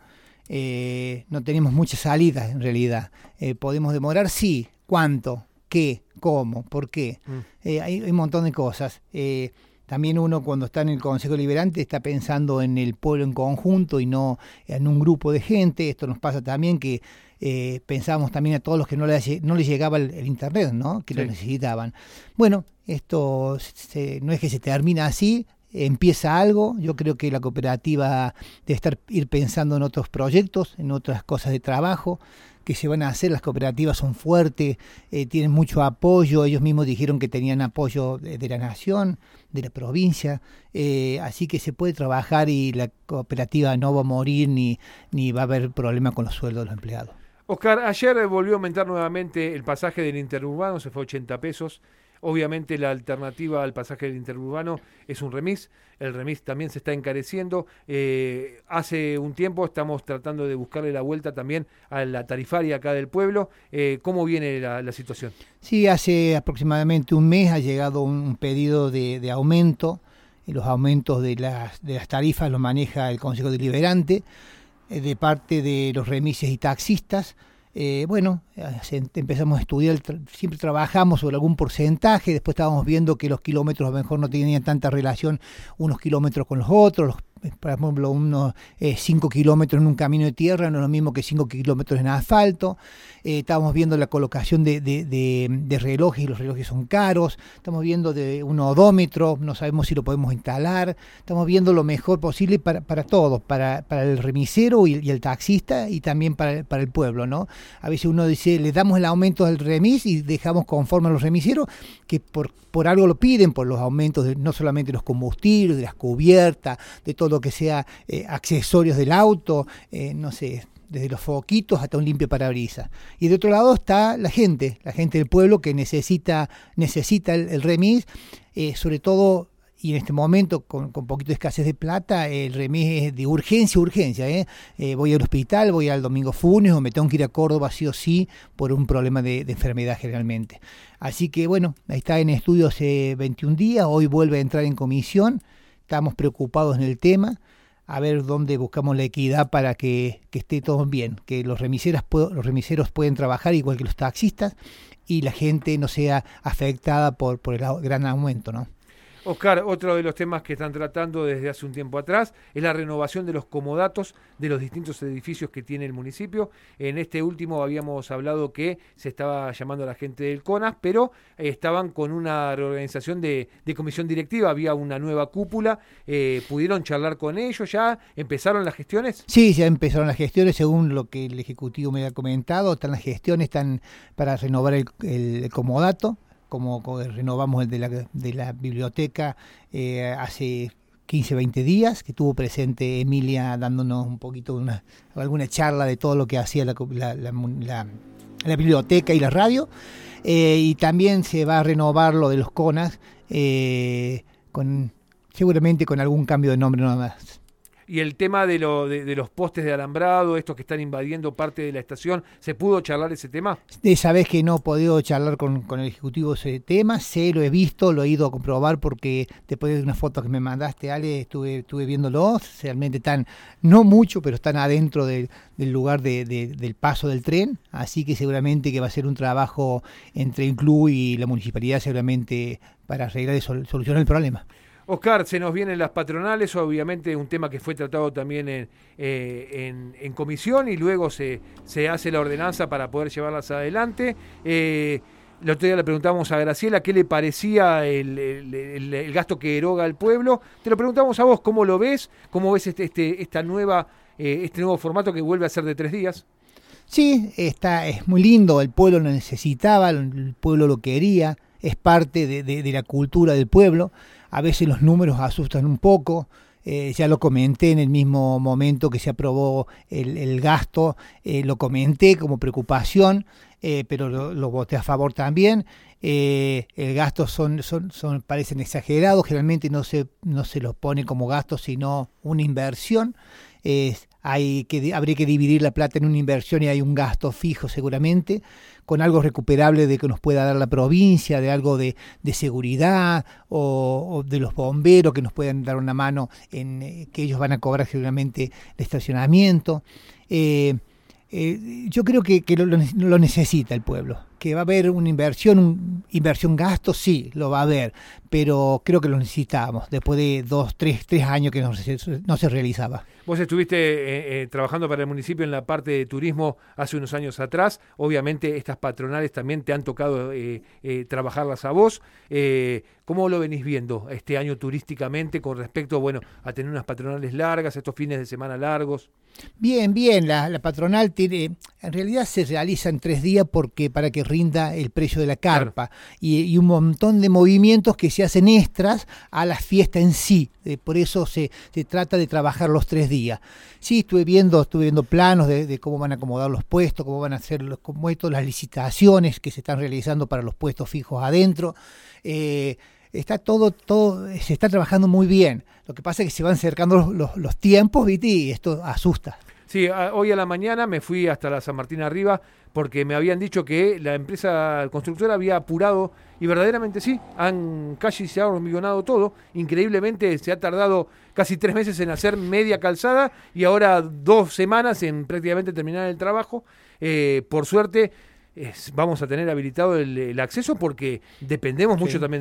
Eh, no tenemos muchas salidas en realidad. Eh, ¿Podemos demorar? Sí. ¿Cuánto? ¿Qué? ¿Cómo? ¿Por qué? Mm. Eh, hay, hay un montón de cosas. Eh, también uno cuando está en el Consejo Deliberante está pensando en el pueblo en conjunto y no en un grupo de gente. Esto nos pasa también que eh, pensábamos también a todos los que no les, no les llegaba el, el internet, ¿no? Que sí. Lo necesitaban. Bueno, esto se, no es que se termina así. Empieza algo, yo creo que la cooperativa debe estar ir pensando en otros proyectos, en otras cosas de trabajo que se van a hacer. Las cooperativas son fuertes, eh, tienen mucho apoyo, ellos mismos dijeron que tenían apoyo de, de la nación, de la provincia, eh, así que se puede trabajar y la cooperativa no va a morir ni, ni va a haber problema con los sueldos de los empleados. Oscar, ayer volvió a aumentar nuevamente el pasaje del interurbano, se fue a ochenta pesos. Obviamente la alternativa al pasaje del interurbano es un remis, el remis también se está encareciendo, eh, hace un tiempo estamos tratando de buscarle la vuelta también a la tarifaria acá del pueblo. Eh, ¿cómo viene la, la situación? Sí, hace aproximadamente un mes ha llegado un pedido de, de aumento, y los aumentos de las, de las tarifas los maneja el Consejo Deliberante, eh, de parte de los remises y taxistas. Eh, bueno, empezamos a estudiar, siempre trabajamos sobre algún porcentaje, después estábamos viendo que los kilómetros a lo mejor no tenían tanta relación unos kilómetros con los otros, los, por ejemplo, unos cinco eh, kilómetros en un camino de tierra, no es lo mismo que cinco kilómetros en asfalto. Eh, estamos viendo la colocación de, de, de, de relojes, y los relojes son caros. Estamos viendo de un odómetro, no sabemos si lo podemos instalar. Estamos viendo lo mejor posible para, para todos, para, para el remisero y, y el taxista, y también para, para el pueblo, ¿no? A veces uno dice, le damos el aumento del remis y dejamos conforme a los remiseros, que por, por algo lo piden, por los aumentos de no solamente los combustibles, de las cubiertas, de todo lo que sea eh, accesorios del auto, eh, no sé, desde los foquitos hasta un limpio parabrisas. Y de otro lado está la gente, la gente del pueblo que necesita, necesita el, el remis, eh, sobre todo, y en este momento, con, con poquito de escasez de plata, el remis es de urgencia, urgencia. ¿eh? Eh, voy al hospital, voy al domingo funes, o me tengo que ir a Córdoba sí o sí, por un problema de, de enfermedad generalmente. Así que bueno, ahí está en estudio hace veintiún días, hoy vuelve a entrar en comisión, estamos preocupados en el tema, a ver dónde buscamos la equidad para que, que esté todo bien, que los remiseros, los remiseros pueden trabajar igual que los taxistas, y la gente no sea afectada por, por el gran aumento, ¿no? Oscar, otro de los temas que están tratando desde hace un tiempo atrás es la renovación de los comodatos de los distintos edificios que tiene el municipio. En este último habíamos hablado que se estaba llamando a la gente del CONAS, pero eh, estaban con una reorganización de, de comisión directiva, había una nueva cúpula. Eh, ¿Pudieron charlar con ellos ya? ¿Empezaron las gestiones? Sí, ya empezaron las gestiones, según lo que el Ejecutivo me ha comentado. Están las gestiones, están para renovar el, el, el comodato, como renovamos el de la, de la biblioteca eh, hace quince, veinte días, que estuvo presente Emilia dándonos un poquito una, alguna charla de todo lo que hacía la, la, la, la, la biblioteca y la radio, eh, y también se va a renovar lo de los CONAS, eh, con, seguramente con algún cambio de nombre nada más. Y el tema de, lo, de, de los postes de alambrado, estos que están invadiendo parte de la estación, ¿se pudo charlar ese tema? Esa vez que no he podido charlar con, con el Ejecutivo ese tema, sé, lo he visto, lo he ido a comprobar, porque después de una foto que me mandaste, Ale, estuve, estuve viéndolos, realmente están, no mucho, pero están adentro de, del lugar de, de, del paso del tren, así que seguramente que va a ser un trabajo entre el club y la municipalidad, seguramente para arreglar y sol, solucionar el problema. Oscar, se nos vienen las patronales, obviamente un tema que fue tratado también en, eh, en, en comisión, y luego se, se hace la ordenanza para poder llevarlas adelante. Eh, el otro día le preguntamos a Graciela qué le parecía el, el, el, el gasto que eroga el pueblo. Te lo preguntamos a vos, ¿cómo lo ves? ¿Cómo ves este, este, esta nueva, eh, este nuevo formato que vuelve a ser de tres días? Sí, está, es muy lindo, el pueblo lo necesitaba, el pueblo lo quería, es parte de, de, de la cultura del pueblo. A veces los números asustan un poco, eh, ya lo comenté en el mismo momento que se aprobó el, el gasto, eh, lo comenté como preocupación, eh, pero lo, lo voté a favor también. Eh, el gasto son, son, son, parecen exagerados, generalmente no se, no se los pone como gasto, sino una inversión. Eh, hay que, habría que dividir la plata en una inversión y hay un gasto fijo seguramente, con algo recuperable de que nos pueda dar la provincia, de algo de, de seguridad o, o de los bomberos que nos puedan dar una mano en eh, que ellos van a cobrar seguramente el estacionamiento. Eh, eh, yo creo que, que lo, lo necesita el pueblo, que va a haber una inversión, un, inversión gasto, sí, lo va a haber, pero creo que lo necesitamos después de dos, tres, tres años que no se, no se realizaba. Vos estuviste eh, eh, trabajando para el municipio en la parte de turismo hace unos años atrás. Obviamente estas patronales también te han tocado eh, eh, trabajarlas a vos. Eh, ¿Cómo lo venís viendo este año turísticamente con respecto, bueno, a tener unas patronales largas, estos fines de semana largos? Bien, bien. La, la patronal tiene, en realidad se realiza en tres días porque para que rinda el precio de la carpa, claro. y, y un montón de movimientos que se hacen extras a la fiesta en sí. Eh, por eso se, se trata de trabajar los tres días. Sí, estuve viendo, estuve viendo planos de, de cómo van a acomodar los puestos, cómo van a hacer los, cómo esto, las licitaciones que se están realizando para los puestos fijos adentro. Eh, está todo, todo, se está trabajando muy bien. Lo que pasa es que se van acercando los, los, los tiempos, ¿viste? Y esto asusta. Sí, a, hoy a la mañana me fui hasta la San Martín arriba porque me habían dicho que la empresa constructora había apurado, y verdaderamente sí, han casi se ha hormigonado todo. Increíblemente se ha tardado casi tres meses en hacer media calzada y ahora dos semanas en prácticamente terminar el trabajo. Eh, por suerte es, vamos a tener habilitado el, el acceso porque dependemos sí. mucho también de eso.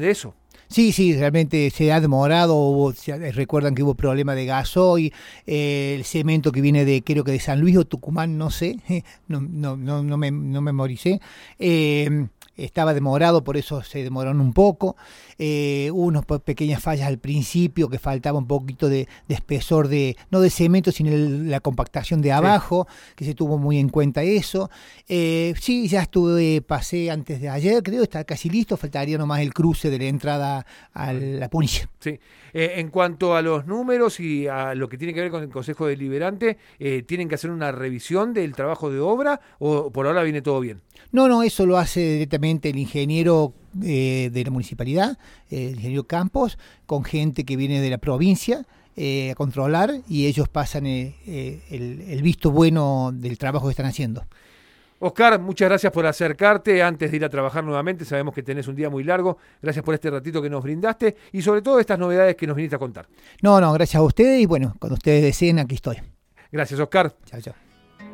Sí, sí, realmente se ha demorado, hubo, se, recuerdan que hubo problema de gasoil, eh, el cemento que viene de, creo que de San Luis o Tucumán, no sé, no, no, no, no, me, no memoricé, eh, estaba demorado, por eso se demoraron un poco, eh, hubo unas pequeñas fallas al principio, que faltaba un poquito de, de espesor, de no de cemento, sino el, la compactación de abajo, sí. que se tuvo muy en cuenta eso. Eh, sí, ya estuve, pasé antes de ayer, creo, está casi listo, faltaría nomás el cruce de la entrada a la Punilla. Sí. Eh, en cuanto a los números y a lo que tiene que ver con el Consejo Deliberante, eh, ¿tienen que hacer una revisión del trabajo de obra o por ahora viene todo bien? No, no, eso lo hace directamente el ingeniero eh, de la municipalidad, eh, el ingeniero Campos, con gente que viene de la provincia eh, a controlar, y ellos pasan eh, eh, el, el visto bueno del trabajo que están haciendo. Oscar, muchas gracias por acercarte antes de ir a trabajar nuevamente. Sabemos que tenés un día muy largo. Gracias por este ratito que nos brindaste y sobre todo estas novedades que nos viniste a contar. No, no, gracias a ustedes y bueno, cuando ustedes deseen, aquí estoy. Gracias, Oscar. Chao, chao.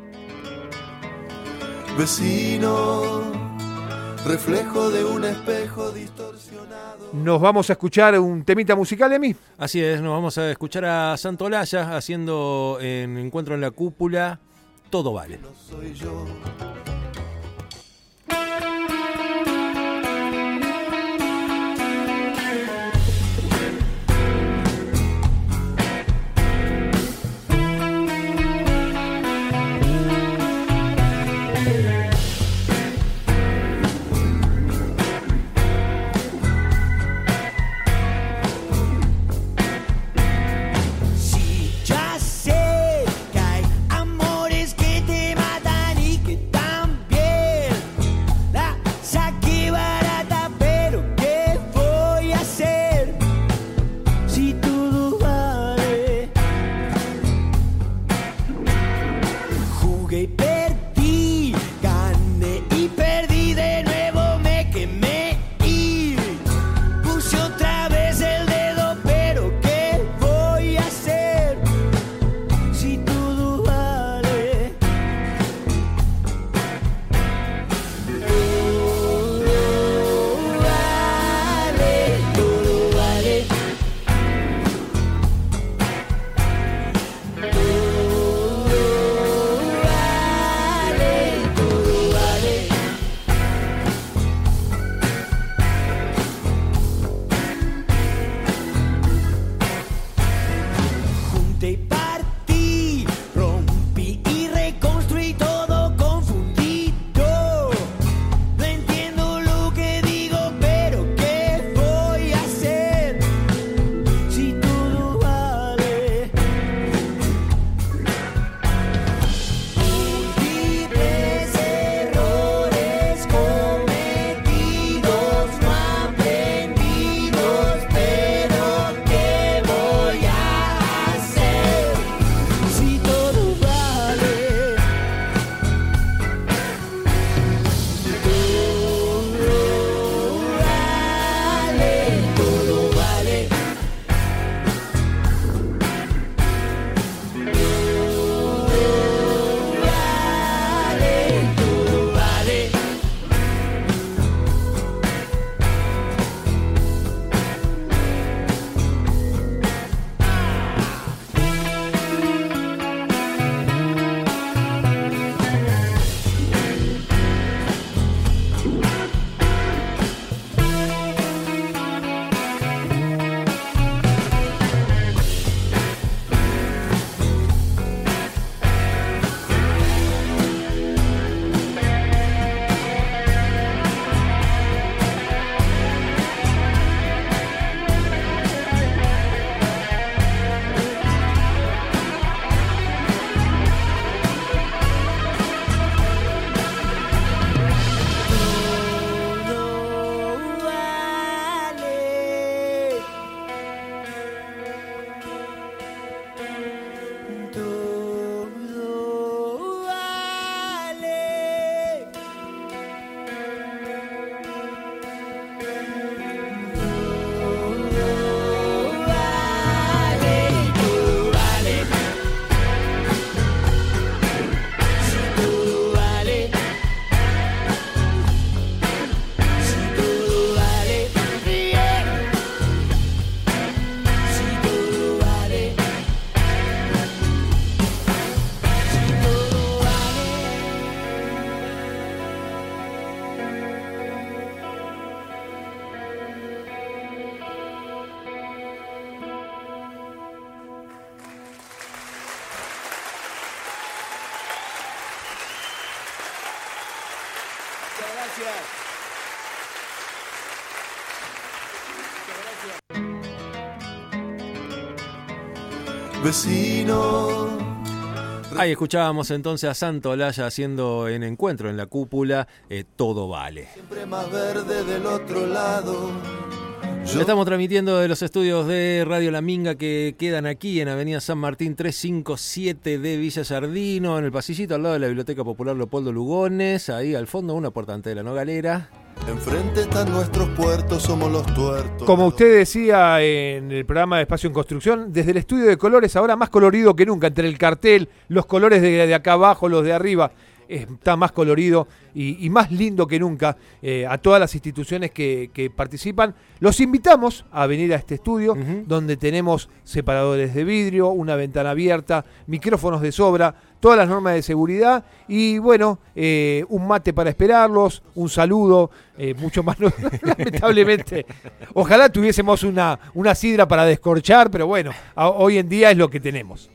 Vecino, reflejo de un espejo distorsionado. Nos vamos a escuchar un temita musical de mí. Así es, nos vamos a escuchar a Santolaya haciendo en Encuentro en la Cúpula, Todo Vale. No soy yo. Vecino. Ahí escuchábamos entonces a Santo Olaya haciendo en Encuentro en la Cúpula, eh, Todo Vale. Siempre más verde del otro lado. Yo... Estamos transmitiendo de los estudios de Radio La Minga que quedan aquí en Avenida San Martín trescientos cincuenta y siete de Villa Sardino, en el pasillito al lado de la Biblioteca Popular Leopoldo Lugones, ahí al fondo una portantela, ¿no, Galera? Enfrente están nuestros puertos, somos los tuertos. Como usted decía en el programa de Espacio en Construcción, desde el estudio de colores ahora más colorido que nunca, entre el cartel, los colores de, de acá abajo, los de arriba, eh, está más colorido y, y más lindo que nunca. Eh, a todas las instituciones que, que participan, los invitamos a venir a este estudio, uh-huh. donde tenemos separadores de vidrio, una ventana abierta, micrófonos de sobra, todas las normas de seguridad y bueno, eh, un mate para esperarlos, un saludo, eh, mucho más, no, lamentablemente. Ojalá tuviésemos una, una sidra para descorchar, pero bueno, a, hoy en día es lo que tenemos.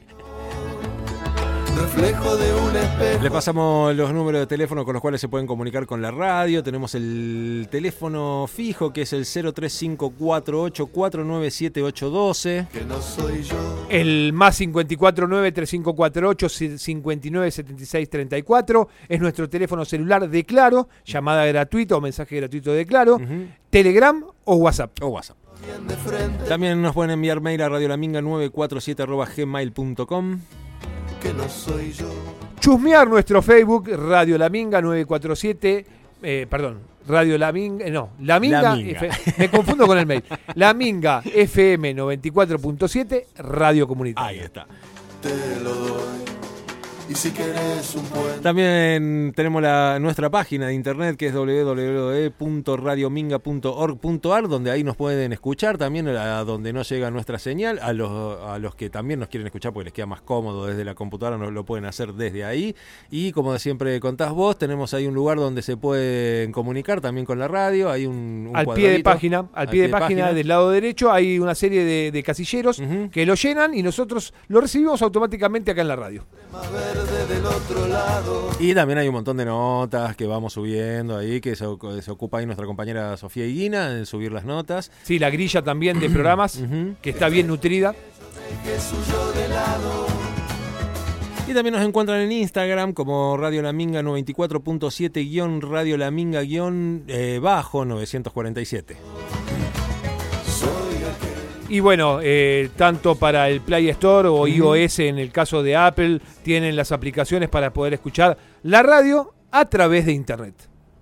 Reflejo de un espejo. Le pasamos los números de teléfono con los cuales se pueden comunicar con la radio. Tenemos el teléfono fijo que es el cero tres cinco cuatro ocho cuatro nueve siete ocho uno dos. Que no soy yo. El más cincuenta y cuatro nueve tres cinco cuatro ocho cincuenta y nueve setenta y seis treinta y cuatro es nuestro teléfono celular de Claro, llamada gratuita o mensaje gratuito de Claro, uh-huh. Telegram o WhatsApp. O WhatsApp. También nos pueden enviar mail a radiolaminga nueve cuatro siete arroba gmail punto com. Que no soy yo. Chusmear nuestro Facebook, Radio La Minga nueve cuatro siete, eh, perdón, Radio La Minga, eh, no, La Minga, La Minga. F, me confundo con el mail. La Minga F M noventa y cuatro punto siete, Radio Comunitaria. Ahí está. Te lo doy. Y si querés un puente. También tenemos la, nuestra página de internet que es doble u doble u doble u punto radio minga punto org punto a r, donde ahí nos pueden escuchar, también a donde no llega nuestra señal, a los, a los que también nos quieren escuchar porque les queda más cómodo desde la computadora, nos lo pueden hacer desde ahí. Y como siempre contás vos, tenemos ahí un lugar donde se pueden comunicar también con la radio, hay un, un al pie de página, al, al pie de, de página, página del lado derecho hay una serie de, de casilleros uh-huh. que lo llenan y nosotros lo recibimos automáticamente acá en la radio. Del otro lado. Y también hay un montón de notas que vamos subiendo ahí, que se, se ocupa ahí nuestra compañera Sofía Higuina en subir las notas. Sí, la grilla también de programas, uh-huh. que está bien nutrida. Y también nos encuentran en Instagram como Radio La Minga noventa y cuatro punto siete guión Radio La Minga guión eh, bajo novecientos cuarenta y siete. Y bueno, eh, tanto para el Play Store o iOS en el caso de Apple, tienen las aplicaciones para poder escuchar la radio a través de Internet.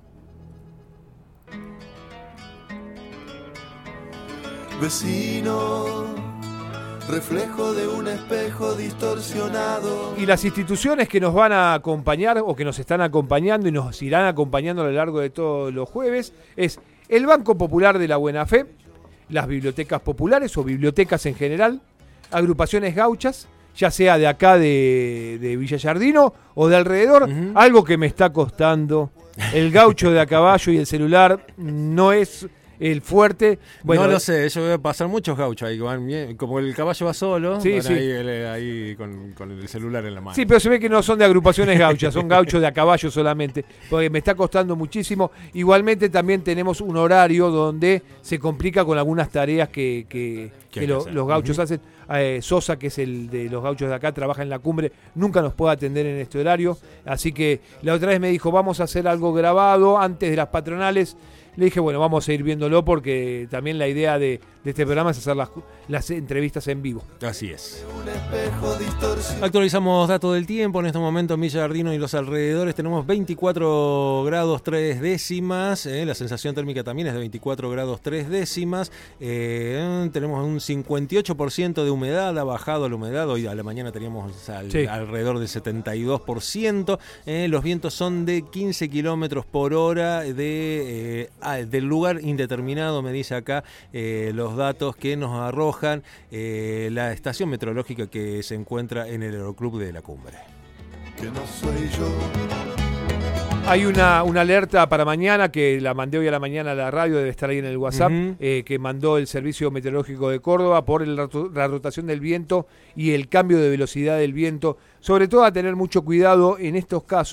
Vecino, reflejo de un espejo distorsionado. Y las instituciones que nos van a acompañar o que nos están acompañando y nos irán acompañando a lo largo de todos los jueves es el Banco Popular de la Buena Fe, las bibliotecas populares o bibliotecas en general, agrupaciones gauchas, ya sea de acá de, de Villa Sardino o de alrededor, uh-huh. algo que me está costando. El gaucho de a caballo y el celular no es el fuerte. Bueno, no lo sé, yo voy a pasar muchos gauchos ahí, que van bien, como el caballo va solo, sí, van sí. ahí, ahí con, con el celular en la mano. Sí, pero se ve que no son de agrupaciones gauchas, son gauchos de a caballo solamente, porque me está costando muchísimo. Igualmente también tenemos un horario donde se complica con algunas tareas que, que, que lo, los gauchos uh-huh. hacen. Eh, Sosa, que es el de los gauchos de acá, trabaja en la cumbre, nunca nos puede atender en este horario, así que la otra vez me dijo, vamos a hacer algo grabado antes de las patronales. Le dije, bueno, vamos a ir viéndolo porque también la idea de, de este programa es hacer las, las entrevistas en vivo. Así es. Actualizamos datos del tiempo. En este momento en Villa Sardino y los alrededores tenemos veinticuatro grados tres décimas. Eh, la sensación térmica también es de veinticuatro grados tres décimas. Eh, tenemos un cincuenta y ocho por ciento de humedad. Ha bajado la humedad. Hoy a la mañana teníamos al, sí. alrededor del setenta y dos por ciento. Eh, los vientos son de quince kilómetros por hora de... Eh, Ah, del lugar indeterminado, me dice acá eh, los datos que nos arrojan eh, la estación meteorológica que se encuentra en el Aeroclub de la Cumbre. Que no soy yo. Hay una, una alerta para mañana que la mandé hoy a la mañana a la radio, debe estar ahí en el WhatsApp, uh-huh. eh, que mandó el Servicio Meteorológico de Córdoba por el, la rotación del viento y el cambio de velocidad del viento. Sobre todo a tener mucho cuidado en estos casos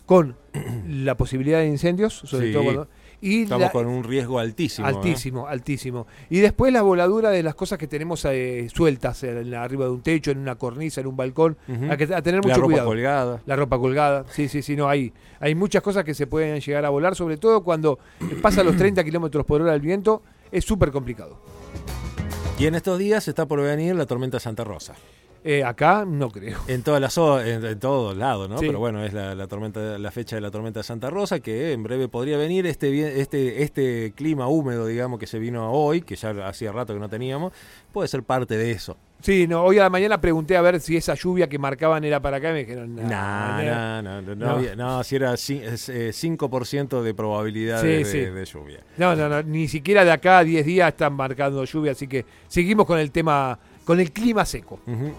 con la posibilidad de incendios, sobre Sí. todo cuando... Y Estamos la, con un riesgo altísimo. Altísimo, ¿eh? altísimo. Y después la voladura de las cosas que tenemos eh, sueltas en, arriba de un techo, en una cornisa, en un balcón. Uh-huh. Hay que a tener mucho la ropa cuidado. colgada. La ropa colgada. Sí, sí, sí. No, hay, hay muchas cosas que se pueden llegar a volar, sobre todo cuando pasa los treinta kilómetros por hora el viento. Es súper complicado. Y en estos días está por venir la tormenta Santa Rosa. Eh, acá no creo. En todas las o- en, en todos lados, ¿no? Sí. Pero bueno, es la, la tormenta, la fecha de la tormenta Santa Rosa, que en breve podría venir. Este vie- este este clima húmedo, digamos, que se vino hoy, que ya hacía rato que no teníamos, puede ser parte de eso. Sí, no, hoy a la mañana pregunté a ver si esa lluvia que marcaban era para acá y me dijeron, No, nah, no, no, no, no, no. había- no, si era ci- es, eh, cinco por ciento de probabilidad Sí, de, sí. de- de lluvia. No, no, no, ni siquiera de acá a diez días están marcando lluvia, así que seguimos con el tema, con el clima seco. Uh-huh.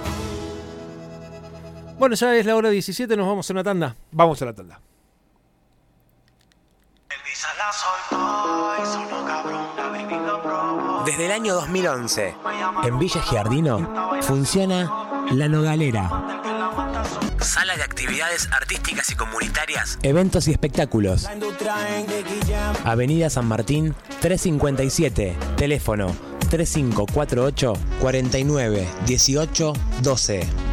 Bueno, ya es la hora diecisiete, nos vamos a una tanda. Vamos a la tanda. Desde el año dos mil once, en Villa Giardino, funciona La Nogalera. Sala de actividades artísticas y comunitarias, eventos y espectáculos. Avenida San Martín trescientos cincuenta y siete, teléfono tres cinco cuatro ocho, cuatro nueve, uno ocho, uno dos.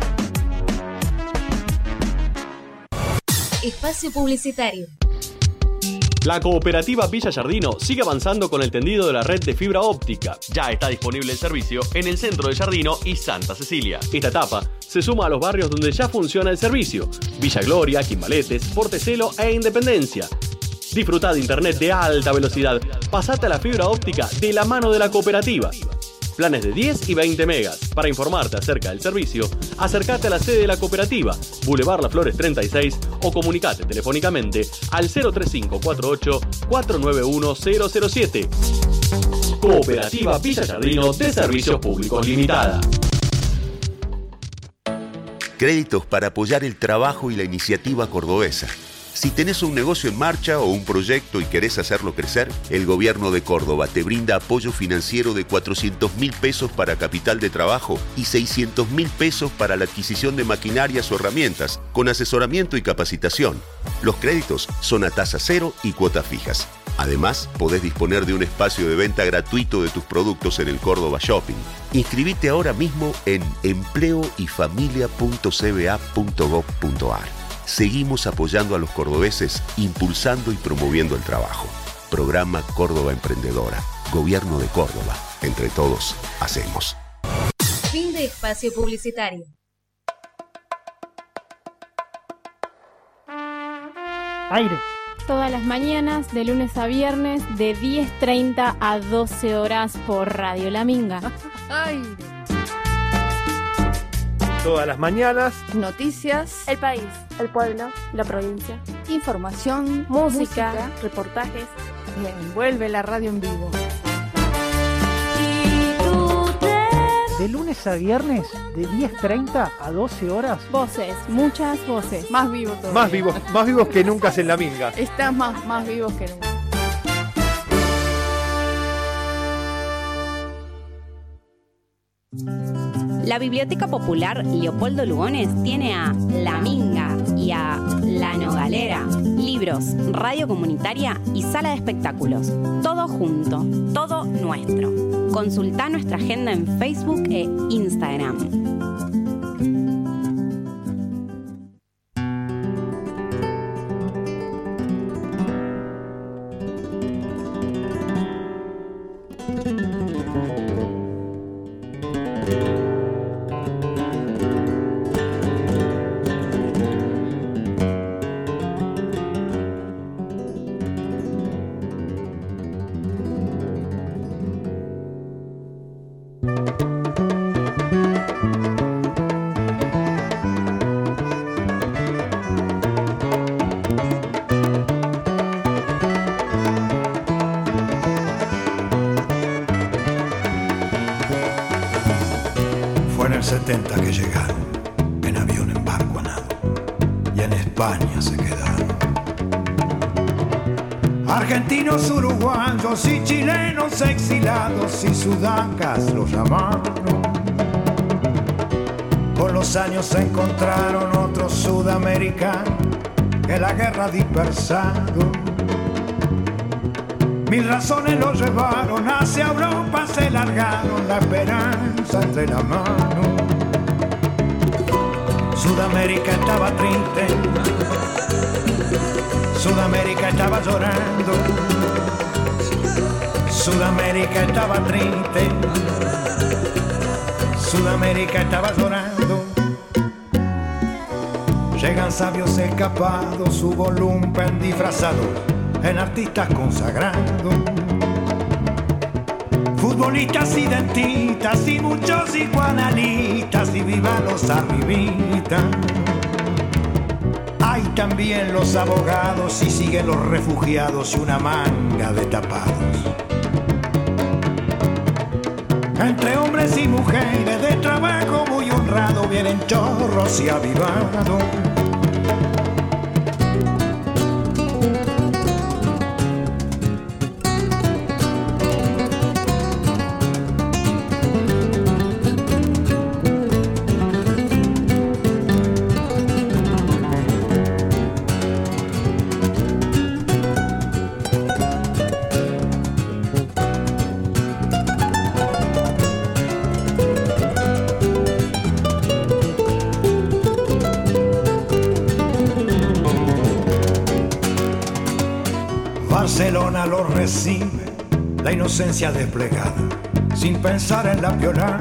Espacio publicitario. La cooperativa Villa Giardino sigue avanzando con el tendido de la red de fibra óptica. Ya está disponible el servicio en el centro de Giardino y Santa Cecilia. Esta etapa se suma a los barrios donde ya funciona el servicio: Villa Gloria, Quimbaletes, Portecelo e Independencia. Disfruta de internet de alta velocidad. Pasate a la fibra óptica de la mano de la cooperativa. Planes de diez y veinte megas. Para informarte acerca del servicio, acércate a la sede de la cooperativa, Boulevard Las Flores treinta y seis, o comunicate telefónicamente al cero tres cinco cuatro ocho, cuatro nueve uno, cero cero siete. Cooperativa Villa Giardino de Servicios Públicos Limitada. Créditos para apoyar el trabajo y la iniciativa cordobesa. Si tenés un negocio en marcha o un proyecto y querés hacerlo crecer, el Gobierno de Córdoba te brinda apoyo financiero de cuatrocientos mil pesos para capital de trabajo y seiscientos mil pesos para la adquisición de maquinarias o herramientas, con asesoramiento y capacitación. Los créditos son a tasa cero y cuotas fijas. Además, podés disponer de un espacio de venta gratuito de tus productos en el Córdoba Shopping. Inscribite ahora mismo en empleo y familia punto c b a punto gov punto a r. Seguimos apoyando a los cordobeses, impulsando y promoviendo el trabajo. Programa Córdoba Emprendedora. Gobierno de Córdoba. Entre todos, hacemos. Fin de espacio publicitario. Aire. Todas las mañanas, de lunes a viernes, de diez treinta a doce horas por Radio La Minga. Aire. Todas las mañanas. Noticias. El país. El pueblo. La provincia. Información. Música. música reportajes. Bien, vuelve la radio en vivo. De lunes a viernes, de diez treinta a doce horas. Voces, muchas voces. Más vivo todavía. Más vivos, más vivos que nunca en la minga. Estás más, más vivos que nunca. La Biblioteca Popular Leopoldo Lugones tiene a La Minga y a La Nogalera, libros, radio comunitaria y sala de espectáculos. Todo junto, todo nuestro. Consulta nuestra agenda en Facebook e Instagram. setenta que llegaron en avión, en barco, a nado, y en España se quedaron. Argentinos, uruguayos y chilenos exilados y sudacas los llamaron. Con los años se encontraron otros sudamericanos que la guerra ha dispersado. Mil razones lo llevaron hacia Europa, se largaron la esperanza entre las manos. Sudamérica estaba triste, Sudamérica estaba llorando, Sudamérica estaba triste, Sudamérica estaba llorando. Llegan sabios escapados, su volumen disfrazado en artistas consagrados, futbolistas y dentistas y muchos psicoanalistas y vivan los arribistas. Hay también los abogados y siguen los refugiados y una manga de tapados. Entre hombres y mujeres de trabajo muy honrado vienen chorros y avivados. Barcelona lo recibe, la inocencia desplegada, sin pensar en la violada.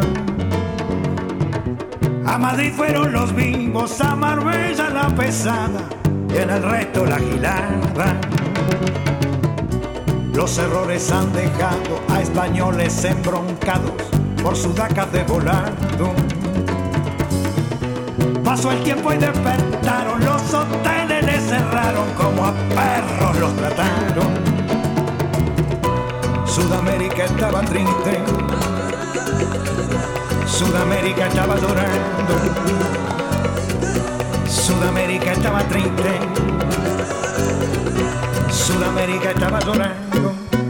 A Madrid fueron los vivos, a Marbella la pesada, y en el resto la gilada. Los errores han dejado a españoles embroncados por sudacas de volado. Pasó el tiempo y despertaron, los hoteles les cerraron, como a perros los trataron. Sudamérica estaba triste, Sudamérica estaba llorando, Sudamérica estaba triste, Sudamérica estaba llorando.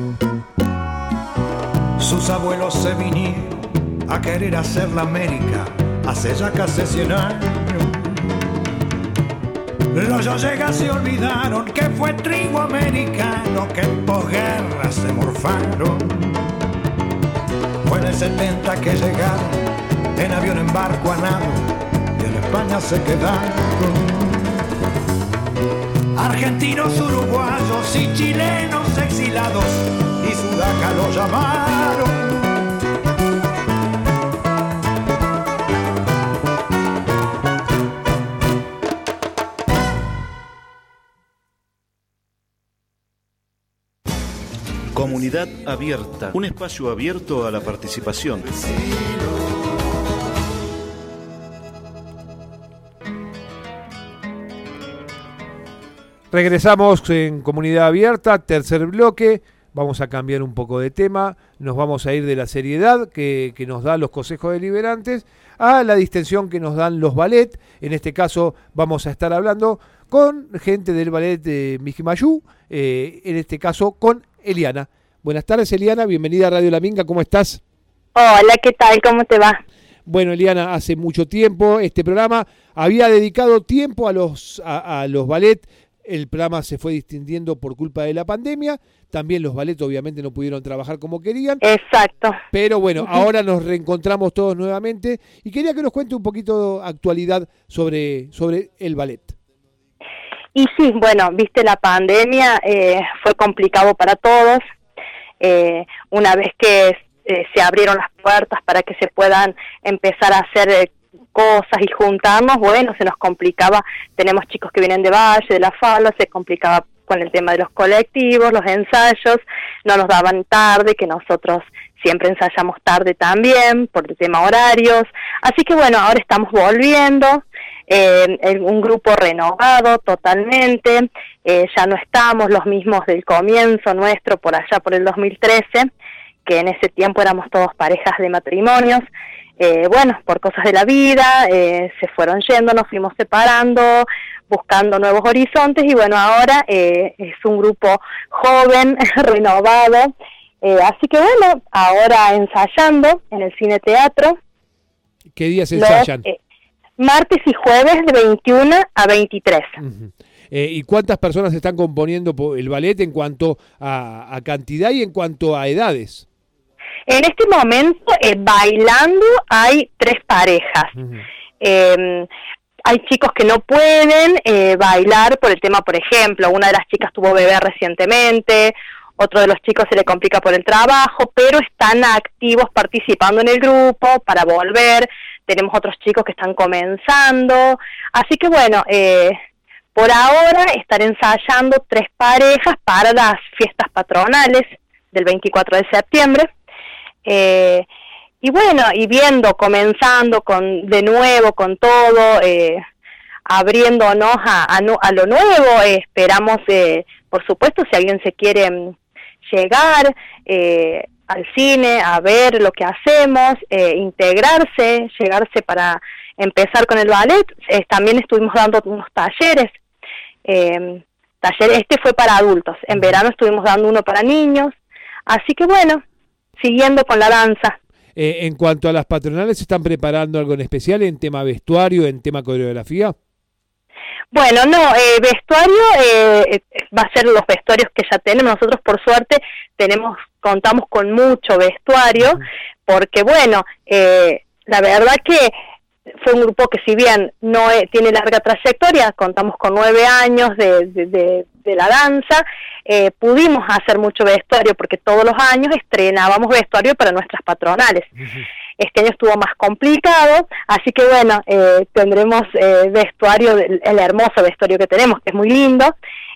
Sus abuelos se vinieron a querer hacer la América hace ya casi cien años. Los Yollegas se olvidaron que fue trigo americano que en posguerra se morfaron. Fue en el setenta que llegaron en avión, en barco, a nado, y en España se quedaron. Argentinos, uruguayos y chilenos exilados, y Sudaca lo llamaron. Comunidad Abierta, un espacio abierto a la participación. Regresamos en Comunidad Abierta, tercer bloque. Vamos a cambiar un poco de tema. Nos vamos a ir de la seriedad que, que nos dan los consejos deliberantes a la distensión que nos dan los ballet. En este caso vamos a estar hablando con gente del ballet de Mijimayú, eh, en este caso con Eliana. Buenas tardes, Eliana, bienvenida a Radio La Minga, ¿cómo estás? Hola, ¿qué tal? ¿Cómo te va? Bueno, Eliana, hace mucho tiempo este programa había dedicado tiempo a los, a, a los ballet. El programa se fue distinguiendo por culpa de la pandemia. También los ballet obviamente no pudieron trabajar como querían. Exacto. Pero bueno, uh-huh. Ahora nos reencontramos todos nuevamente y quería que nos cuente un poquito de actualidad sobre, sobre el ballet. Y sí, bueno, viste, la pandemia eh, fue complicado para todos. Eh, una vez que eh, se abrieron las puertas para que se puedan empezar a hacer eh, cosas y juntarnos, bueno, se nos complicaba. Tenemos chicos que vienen de Valle, de La Falda, se complicaba con el tema de los colectivos, los ensayos, no nos daban tarde, que nosotros siempre ensayamos tarde también, por el tema horarios. Así que bueno, ahora estamos volviendo, eh, en un grupo renovado totalmente, eh, ya no estamos los mismos del comienzo nuestro, por allá por el dos mil trece, que en ese tiempo éramos todos parejas de matrimonios. Eh, bueno, por cosas de la vida, eh, se fueron yendo, nos fuimos separando, buscando nuevos horizontes, y bueno, ahora eh, es un grupo joven, renovado, eh, así que bueno, ahora ensayando en el Cine Teatro. ¿Qué días ensayan? Los, eh, martes y jueves de veintiuno a veintitrés. Uh-huh. Eh, ¿Y cuántas personas están componiendo el ballet en cuanto a, a cantidad y en cuanto a edades? En este momento, eh, bailando, hay tres parejas. Uh-huh. eh, hay chicos que no pueden eh, bailar por el tema, por ejemplo, una de las chicas tuvo bebé recientemente, otro de los chicos se le complica por el trabajo, pero están activos participando en el grupo para volver. Tenemos otros chicos que están comenzando. Así que bueno, eh, por ahora estar ensayando tres parejas para las fiestas patronales del veinticuatro de septiembre. Eh, y bueno, y viendo, comenzando con de nuevo con todo, eh, abriéndonos a, a, a lo nuevo. Eh, esperamos, eh, por supuesto, si alguien se quiere um, llegar eh, al cine, a ver lo que hacemos, eh, integrarse, llegarse para empezar con el ballet. Eh, también estuvimos dando unos talleres. Eh, taller, este fue para adultos. En verano estuvimos dando uno para niños. Así que bueno, siguiendo con la danza. Eh, en cuanto a las patronales, ¿se están preparando algo en especial en tema vestuario, en tema coreografía? Bueno, no, eh, vestuario eh, va a ser los vestuarios que ya tenemos. Nosotros, por suerte, tenemos contamos con mucho vestuario, uh-huh. porque bueno, eh, la verdad que fue un grupo que, si bien no eh, tiene larga trayectoria, contamos con nueve años de, de, de, de la danza, eh, pudimos hacer mucho vestuario porque todos los años estrenábamos vestuario para nuestras patronales. Uh-huh. Este año estuvo más complicado, así que bueno, eh, tendremos eh, vestuario, el hermoso vestuario que tenemos, que es muy lindo.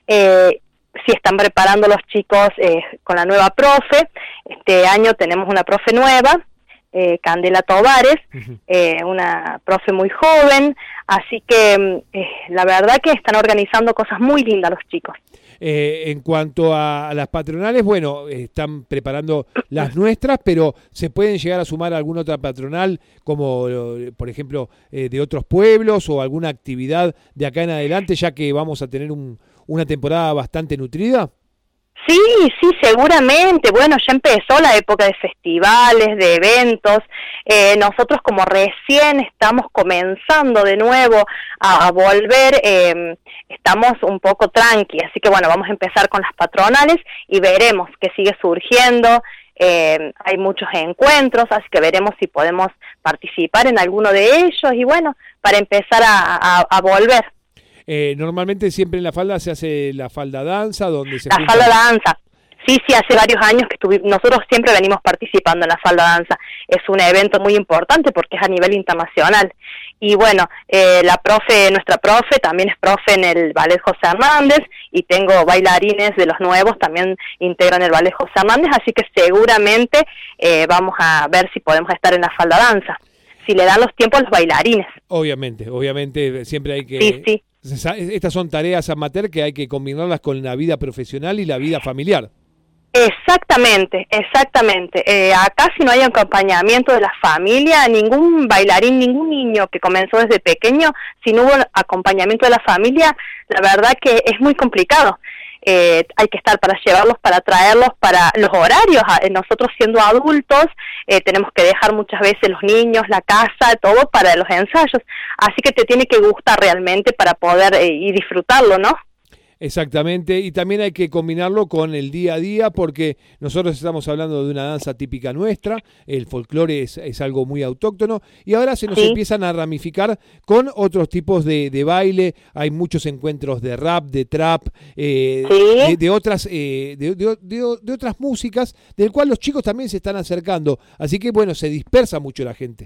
Eh, si están preparando los chicos eh, con la nueva profe, este año tenemos una profe nueva, eh, Candela Tovares, uh-huh. eh, una profe muy joven, así que eh, la verdad que están organizando cosas muy lindas los chicos. Eh, en cuanto a, a las patronales, bueno, están preparando las nuestras, pero ¿se pueden llegar a sumar a alguna otra patronal, como por ejemplo eh, de otros pueblos, o alguna actividad de acá en adelante, ya que vamos a tener un, una temporada bastante nutrida? Sí, sí, seguramente. Bueno, ya empezó la época de festivales, de eventos. Eh, nosotros, como recién estamos comenzando de nuevo a, a volver, eh, estamos un poco tranqui. Así que bueno, vamos a empezar con las patronales y veremos qué sigue surgiendo. Eh, hay muchos encuentros, así que veremos si podemos participar en alguno de ellos y bueno, para empezar a, a, a volver. Eh, normalmente siempre en la falda se hace la falda danza, donde se La juntan... falda danza, sí, sí, hace varios años que estuvimos, nosotros siempre venimos participando en la falda danza. Es un evento muy importante porque es a nivel internacional. Y bueno, eh, la profe, nuestra profe también es profe en el Ballet José Hernández, y tengo bailarines de los nuevos, también integran el Ballet José Hernández, así que seguramente eh, vamos a ver si podemos estar en la falda danza, si le dan los tiempos a los bailarines. Obviamente, obviamente, siempre hay que... Sí, sí. Estas son tareas amateur que hay que combinarlas con la vida profesional y la vida familiar. Exactamente, exactamente. Eh, acá, si no hay acompañamiento de la familia, ningún bailarín, ningún niño que comenzó desde pequeño, si no hubo acompañamiento de la familia, la verdad que es muy complicado. Eh, hay que estar para llevarlos, para traerlos, para los horarios. Nosotros, siendo adultos, eh, tenemos que dejar muchas veces los niños, la casa, todo para los ensayos. Así que te tiene que gustar realmente para poder eh, y disfrutarlo, ¿no? Exactamente, y también hay que combinarlo con el día a día, porque nosotros estamos hablando de una danza típica nuestra, el folclore es, es algo muy autóctono, y ahora se nos sí. empiezan a ramificar con otros tipos de, de baile. Hay muchos encuentros de rap, de trap, eh, sí. de, de otras eh, de, de, de, de otras músicas, del cual los chicos también se están acercando, así que bueno, se dispersa mucho la gente.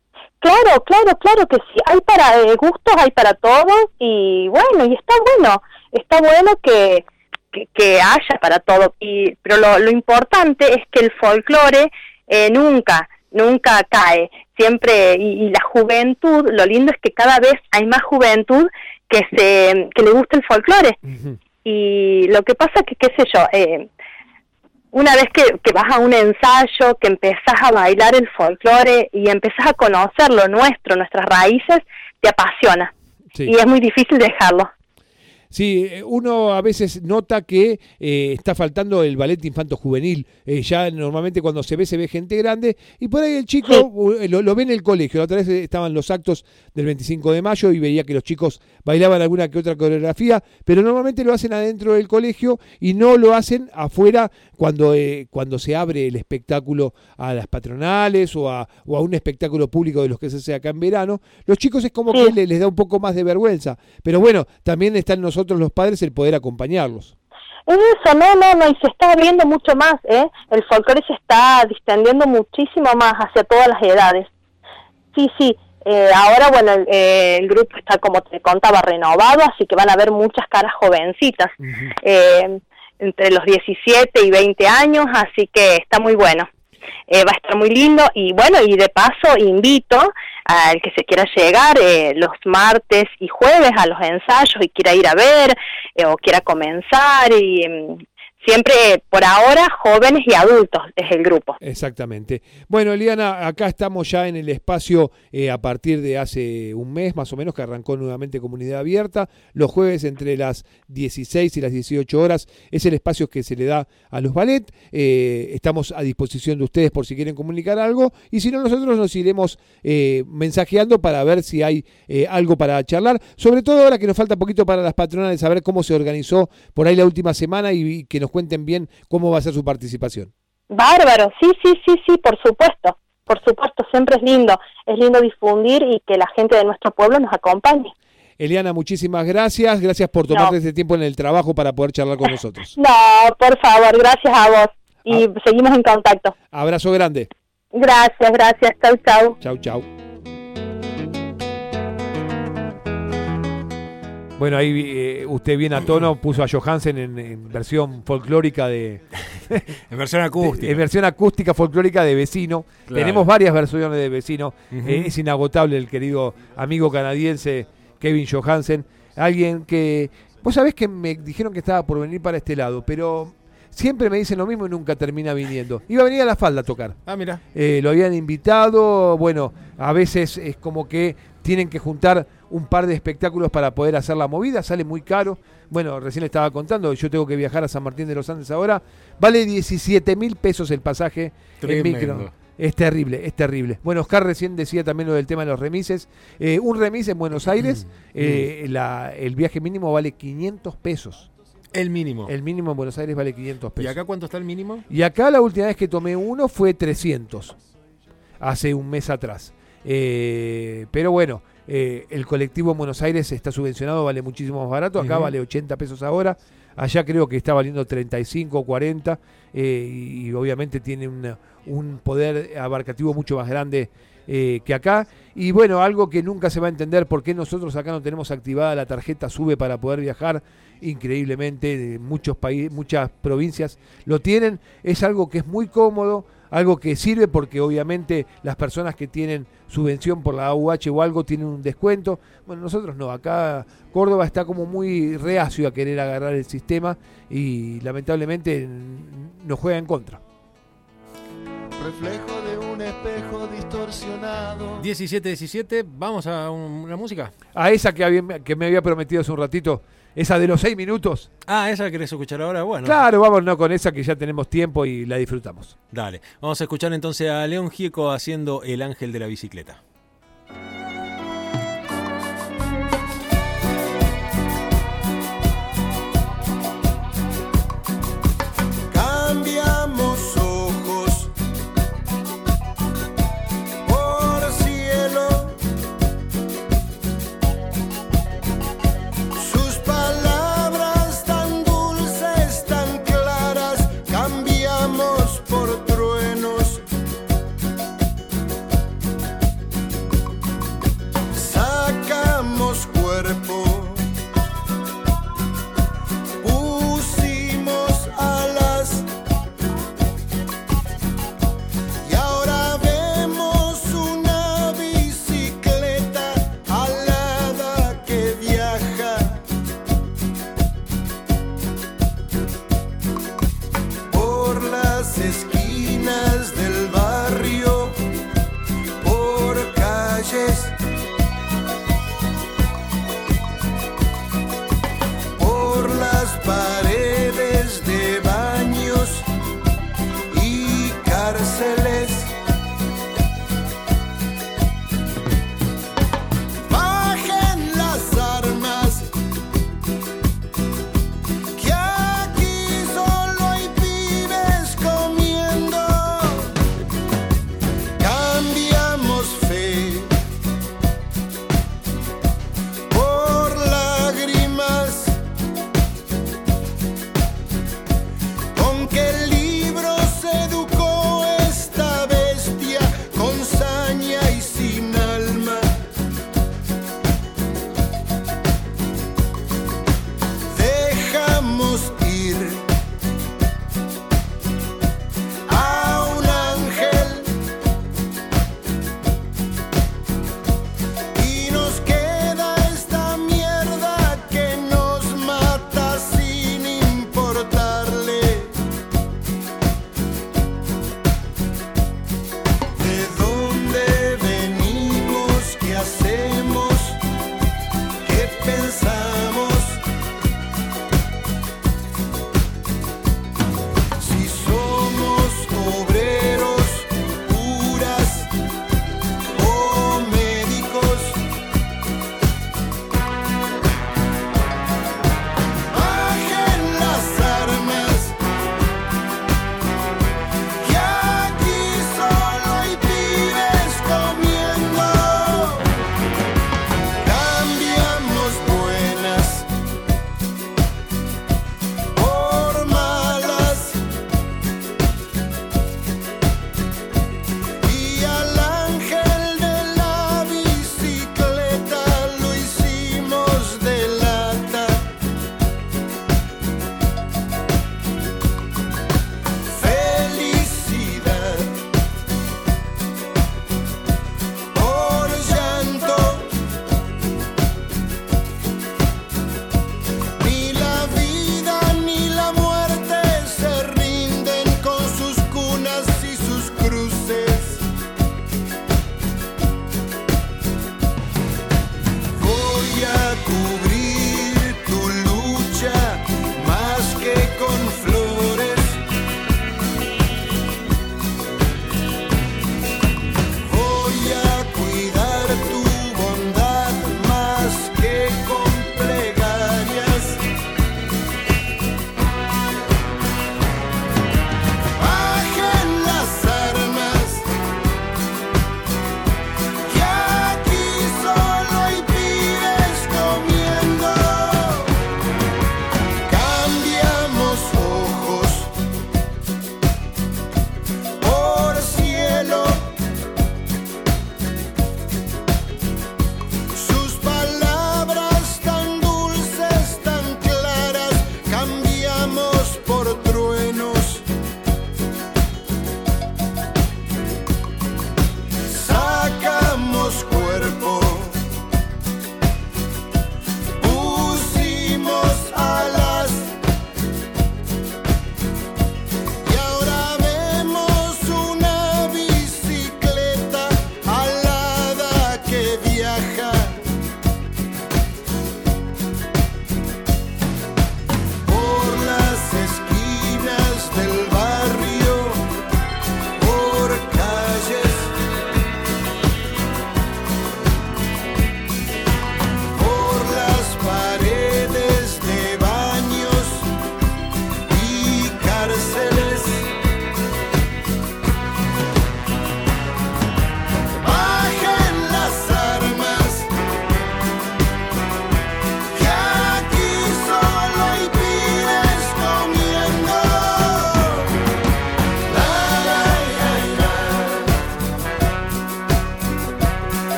Claro, claro, claro que sí, hay para eh, gustos, hay para todos, y bueno, y está bueno, está bueno que, que, que haya para todo, y pero lo, lo importante es que el folclore eh, nunca, nunca cae, siempre, y, y la juventud, lo lindo es que cada vez hay más juventud que se que le gusta el folclore, uh-huh. y lo que pasa es que, qué sé yo, eh, una vez que, que vas a un ensayo, que empezás a bailar el folclore y empezás a conocer lo nuestro, nuestras raíces, te apasiona. Sí. Y es muy difícil dejarlo. Sí, uno a veces nota que eh, está faltando el ballet infanto-juvenil. Eh, ya normalmente cuando se ve, se ve gente grande. Y por ahí el chico sí. lo, lo ve en el colegio. La otra vez estaban los actos del veinticinco de mayo y veía que los chicos bailaban alguna que otra coreografía, pero normalmente lo hacen adentro del colegio y no lo hacen afuera cuando, eh, cuando se abre el espectáculo a las patronales o a, o a un espectáculo público de los que se hace acá en verano. Los chicos es como sí. que les, les da un poco más de vergüenza. Pero bueno, también está en nosotros los padres el poder acompañarlos. Eso, no, no, no, y se está abriendo mucho más, ¿eh? El folclore se está distendiendo muchísimo más hacia todas las edades. Sí, sí, eh, ahora, bueno, el, eh, el grupo está, como te contaba, renovado, así que van a haber muchas caras jovencitas, uh-huh. eh, entre los diecisiete y veinte años, así que está muy bueno. Eh, va a estar muy lindo y bueno, y de paso invito al que se quiera llegar eh, los martes y jueves a los ensayos y quiera ir a ver eh, o quiera comenzar y eh, siempre por ahora jóvenes y adultos es el grupo. Exactamente. Bueno, Eliana, acá estamos ya en el espacio eh, a partir de hace un mes más o menos que arrancó nuevamente Comunidad Abierta. Los jueves entre las dieciséis y las dieciocho horas es el espacio que se le da a los ballet. Eh, estamos a disposición de ustedes por si quieren comunicar algo y si no nosotros nos iremos eh, mensajeando para ver si hay eh, algo para charlar. Sobre todo ahora que nos falta poquito para las patronales, saber cómo se organizó por ahí la última semana y, y que nos cuenten bien cómo va a ser su participación. Bárbaro, sí, sí, sí, sí, por supuesto, por supuesto, siempre es lindo, es lindo difundir y que la gente de nuestro pueblo nos acompañe. Eliana, muchísimas gracias, gracias por tomarte no. este tiempo en el trabajo para poder charlar con nosotros. No, por favor, gracias a vos y ah. seguimos en contacto. Abrazo grande. Gracias, gracias, chau, chau. Chau, chau. Bueno, ahí eh, usted bien a tono puso a Johansen en, en versión folclórica de... en versión acústica. De, en versión acústica folclórica de Vecino. Claro. Tenemos varias versiones de Vecino. Uh-huh. Eh, es inagotable el querido amigo canadiense Kevin Johansen. Alguien que... Vos sabés que me dijeron que estaba por venir para este lado, pero siempre me dicen lo mismo y nunca termina viniendo. Iba a venir a La Falda a tocar. Ah, mira. Eh, lo habían invitado. Bueno, a veces es como que tienen que juntar un par de espectáculos para poder hacer la movida, sale muy caro. Bueno, recién le estaba contando, yo tengo que viajar a San Martín de los Andes ahora, vale diecisiete mil pesos el pasaje en micro. Es terrible, es terrible. Bueno, Oscar recién decía también lo del tema de los remises. Eh, un remis en Buenos Aires, mm, eh, mm. La, el viaje mínimo vale quinientos pesos. El mínimo. El mínimo en Buenos Aires vale quinientos pesos. ¿Y acá cuánto está el mínimo? Y acá la última vez que tomé uno fue trescientos, hace un mes atrás. Eh, pero bueno, eh, el colectivo en Buenos Aires está subvencionado, vale muchísimo más barato, acá uh-huh. vale ochenta pesos ahora, allá creo que está valiendo treinta y cinco o cuarenta eh, y, y obviamente tiene una, un poder abarcativo mucho más grande eh, que acá. Y bueno, algo que nunca se va a entender por qué nosotros acá no tenemos activada la tarjeta SUBE para poder viajar, increíblemente muchos países, muchas provincias lo tienen, es algo que es muy cómodo, algo que sirve porque obviamente las personas que tienen subvención por la A U H o algo tienen un descuento. Bueno, nosotros no, acá Córdoba está como muy reacio a querer agarrar el sistema y lamentablemente nos juega en contra. Reflejo de un espejo distorsionado. diecisiete diecisiete, vamos a un, una música. A esa que, había, que me había prometido hace un ratito. Esa de los seis minutos. Ah, ¿esa querés escuchar ahora? Bueno. Claro, vámonos con esa que ya tenemos tiempo y la disfrutamos. Dale, vamos a escuchar entonces a León Gieco haciendo El Ángel de la Bicicleta. Cambiamos ojos por cielo. Sus palabras tan dulces, tan claras, cambiamos por truenos.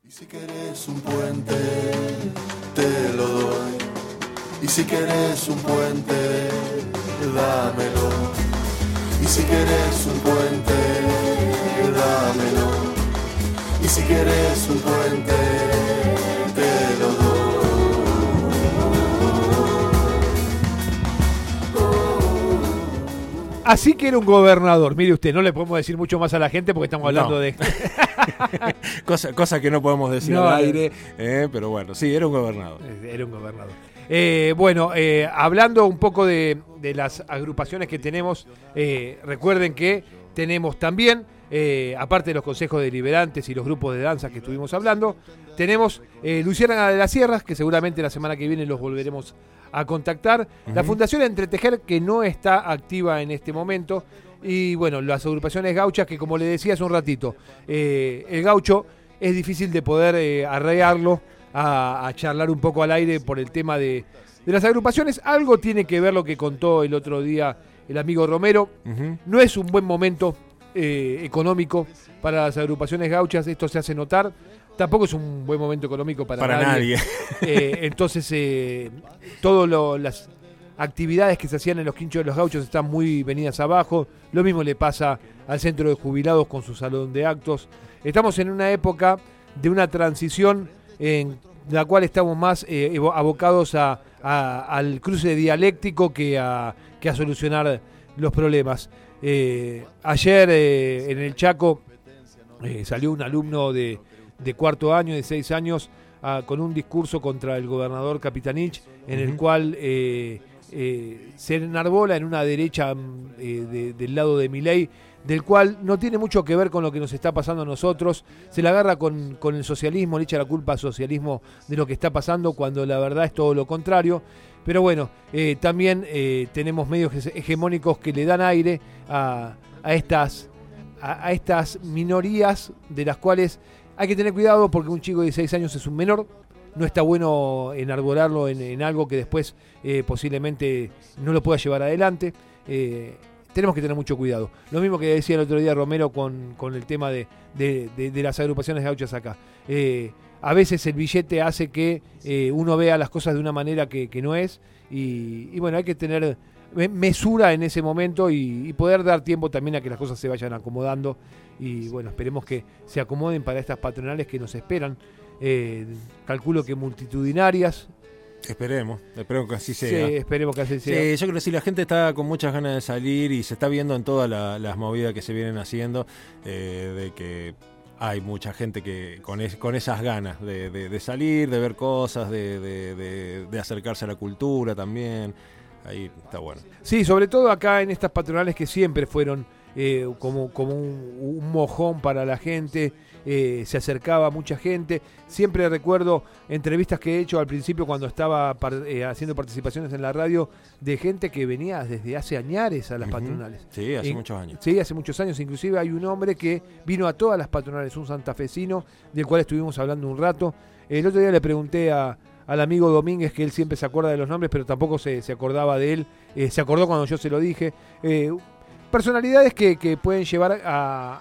Y si querés un puente, te lo doy. Y si querés un puente, dámelo. Y si querés un puente, dámelo. Y si querés un puente, te lo doy. Así que era un gobernador. Mire usted, no le podemos decir mucho más a la gente porque estamos hablando No. de... cosa, cosa que no podemos decir No, al aire, eh, pero bueno, sí, era un gobernador. Era un gobernador. Eh, bueno, eh, hablando un poco de, de las agrupaciones que tenemos, eh, recuerden que tenemos también, eh, aparte de los consejos deliberantes y los grupos de danza que estuvimos hablando, tenemos eh, Luciana de las Sierras, que seguramente la semana que viene los volveremos a contactar, uh-huh. La Fundación Entretejer, que no está activa en este momento, y bueno, las agrupaciones gauchas, que como le decía hace un ratito, eh, el gaucho es difícil de poder eh, arrearlo, A, a charlar un poco al aire por el tema de, de las agrupaciones. Algo tiene que ver lo que contó el otro día el amigo Romero. Uh-huh. No es un buen momento eh, económico para las agrupaciones gauchas, esto se hace notar. Tampoco es un buen momento económico para, para nadie. nadie. Eh, entonces, eh, todas las actividades que se hacían en los quinchos de los gauchos están muy venidas abajo. Lo mismo le pasa al centro de jubilados con su salón de actos. Estamos en una época de una transición en la cual estamos más eh, abocados a, a, al cruce dialéctico que a, que a solucionar los problemas. Eh, ayer eh, en el Chaco eh, salió un alumno de, de cuarto año, de seis años, a, con un discurso contra el gobernador Capitanich, en uh-huh. el cual eh, eh, se enarbola en una derecha eh, de, del lado de Milei, del cual no tiene mucho que ver con lo que nos está pasando a nosotros. Se la agarra con, con el socialismo, le echa la culpa al socialismo de lo que está pasando, cuando la verdad es todo lo contrario. Pero bueno, eh, también eh, tenemos medios hegemónicos que le dan aire a, a, estas, a, a estas minorías, de las cuales hay que tener cuidado, porque un chico de dieciséis años es un menor. No está bueno enarbolarlo en, en algo que después eh, posiblemente no lo pueda llevar adelante. Eh, Tenemos que tener mucho cuidado. Lo mismo que decía el otro día Romero con, con el tema de, de, de, de las agrupaciones gauchas acá. Eh, a veces el billete hace que eh, uno vea las cosas de una manera que, que no es. Y, y bueno, hay que tener mesura en ese momento y, y poder dar tiempo también a que las cosas se vayan acomodando. Y bueno, esperemos que se acomoden para estas patronales que nos esperan. Eh, calculo que multitudinarias. Esperemos, esperemos que así sea. Sí, esperemos que así sea. Sí, yo creo que sí, la gente está con muchas ganas de salir y se está viendo en todas la, las movidas que se vienen haciendo, eh, de que hay mucha gente que con, es, con esas ganas de, de, de salir, de ver cosas, de, de, de, de acercarse a la cultura también. Ahí está bueno. Sí, sobre todo acá en estas patronales que siempre fueron eh, como, como un, un mojón para la gente. Eh, se acercaba mucha gente. Siempre recuerdo entrevistas que he hecho al principio cuando estaba par, eh, haciendo participaciones en la radio, de gente que venía desde hace añares a las uh-huh. patronales. Sí, hace y, muchos años. Sí, hace muchos años. Inclusive hay un hombre que vino a todas las patronales, un santafesino, del cual estuvimos hablando un rato. El otro día le pregunté a, al amigo Domínguez, que él siempre se acuerda de los nombres, pero tampoco se, se acordaba de él. Eh, se acordó cuando yo se lo dije. Eh, personalidades que, que pueden llevar a,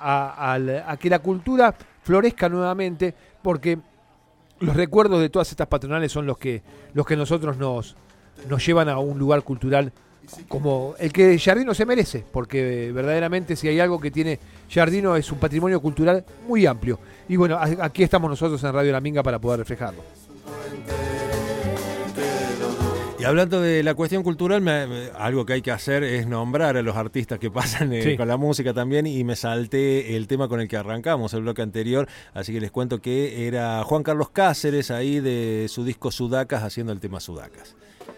a, a, a que la cultura florezca nuevamente, porque los recuerdos de todas estas patronales son los que los que nosotros nos, nos llevan a un lugar cultural como el que Giardino se merece, porque verdaderamente si hay algo que tiene Giardino es un patrimonio cultural muy amplio. Y bueno, aquí estamos nosotros en Radio La Minga para poder reflejarlo. Y hablando de la cuestión cultural, me, me, algo que hay que hacer es nombrar a los artistas que pasan eh, sí. con la música también, y me salté el tema con el que arrancamos el bloque anterior, así que les cuento que era Juan Carlos Cáceres, ahí de su disco Sudacas, haciendo el tema Sudacas.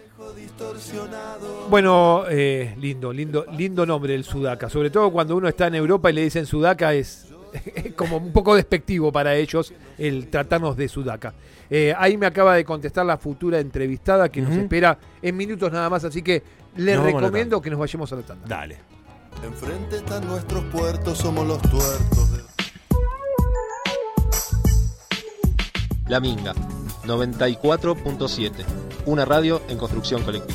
Bueno, eh, lindo, lindo, lindo nombre el Sudaca, sobre todo cuando uno está en Europa y le dicen Sudaca, es como un poco despectivo para ellos el tratarnos de Sudaca. Eh, ahí me acaba de contestar la futura entrevistada que uh-huh. nos espera en minutos nada más, así que les no, recomiendo que nos vayamos a la tanda. Dale. Enfrente están nuestros puertos, somos los tuertos. De... La Minga, noventa y cuatro punto siete, una radio en construcción colectiva.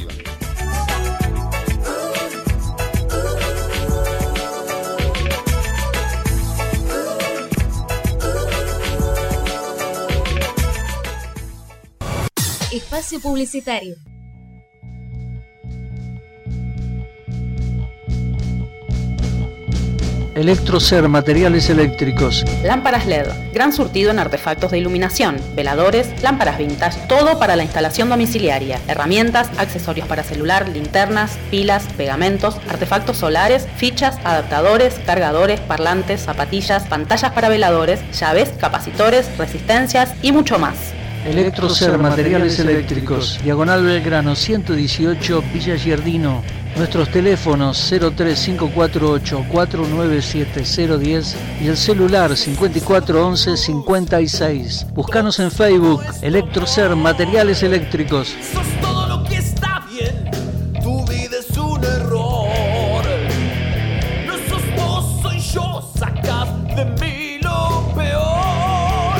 Espacio publicitario. Electrocer, materiales eléctricos. Lámparas L E D, gran surtido en artefactos de iluminación, veladores, lámparas vintage, todo para la instalación domiciliaria, herramientas, accesorios para celular, linternas, pilas, pegamentos, artefactos solares, fichas, adaptadores, cargadores, parlantes, zapatillas, pantallas para veladores, llaves, capacitores, resistencias y mucho más. Electrocer, materiales eléctricos. Diagonal Belgrano ciento dieciocho, Villa Giardino. Nuestros teléfonos cero tres cinco cuatro ocho cuatro nueve siete cero uno cero y el celular cincuenta y cuatro once cincuenta y seis. Búscanos en Facebook, Electrocer, materiales eléctricos. Sos todo lo que está bien, tu vida es un error. No sos vos, soy yo, sacas de mí lo peor.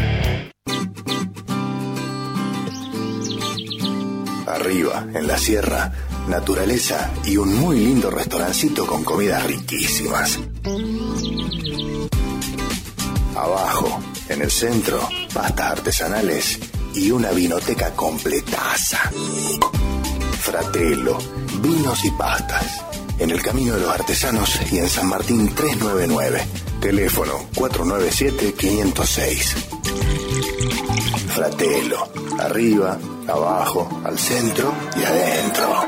Arriba, en la sierra, naturaleza y un muy lindo restaurancito con comidas riquísimas. Abajo, en el centro, pastas artesanales y una vinoteca completaza. Fratello, vinos y pastas. En el Camino de los Artesanos y en San Martín trescientos noventa y nueve. Teléfono cuatro nueve siete cinco cero seis. Fratello, arriba, abajo, al centro y adentro.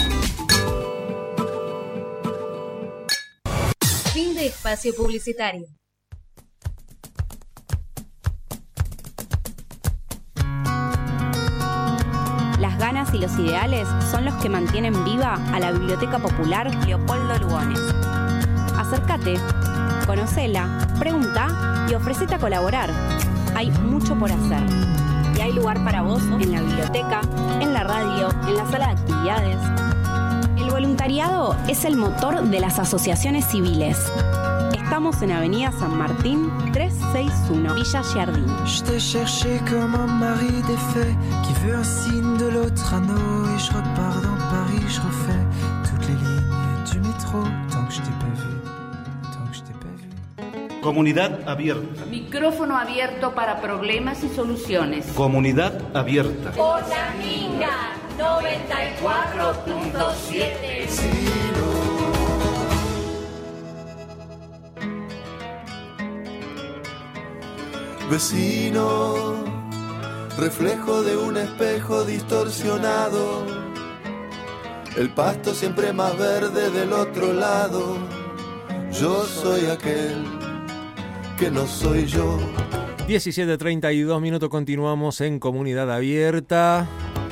Fin de espacio publicitario. Las ganas y los ideales son los que mantienen viva a la Biblioteca Popular Leopoldo Lugones. Acércate, conocela, pregunta y ofrecete a colaborar. Hay mucho por hacer y hay lugar para vos en la biblioteca, en la radio, en la sala de actividades. El voluntariado es el motor de las asociaciones civiles. Estamos en Avenida San Martín trescientos sesenta y uno, Villa Giardino. Je te cherché comme un mari défait qui veut un signe de l'autre anneau et je repars dans Paris, je refais toutes les lignes du métro tant que je t'ai pas vu, tant que je t'ai pas vu. Comunidad abierta. Micrófono abierto para problemas y soluciones. Comunidad abierta. Por la Minga noventa y cuatro punto siete. Vecino, reflejo de un espejo distorsionado, el pasto siempre más verde del otro lado. Yo soy aquel que no soy yo. diecisiete treinta y dos minutos, continuamos en Comunidad Abierta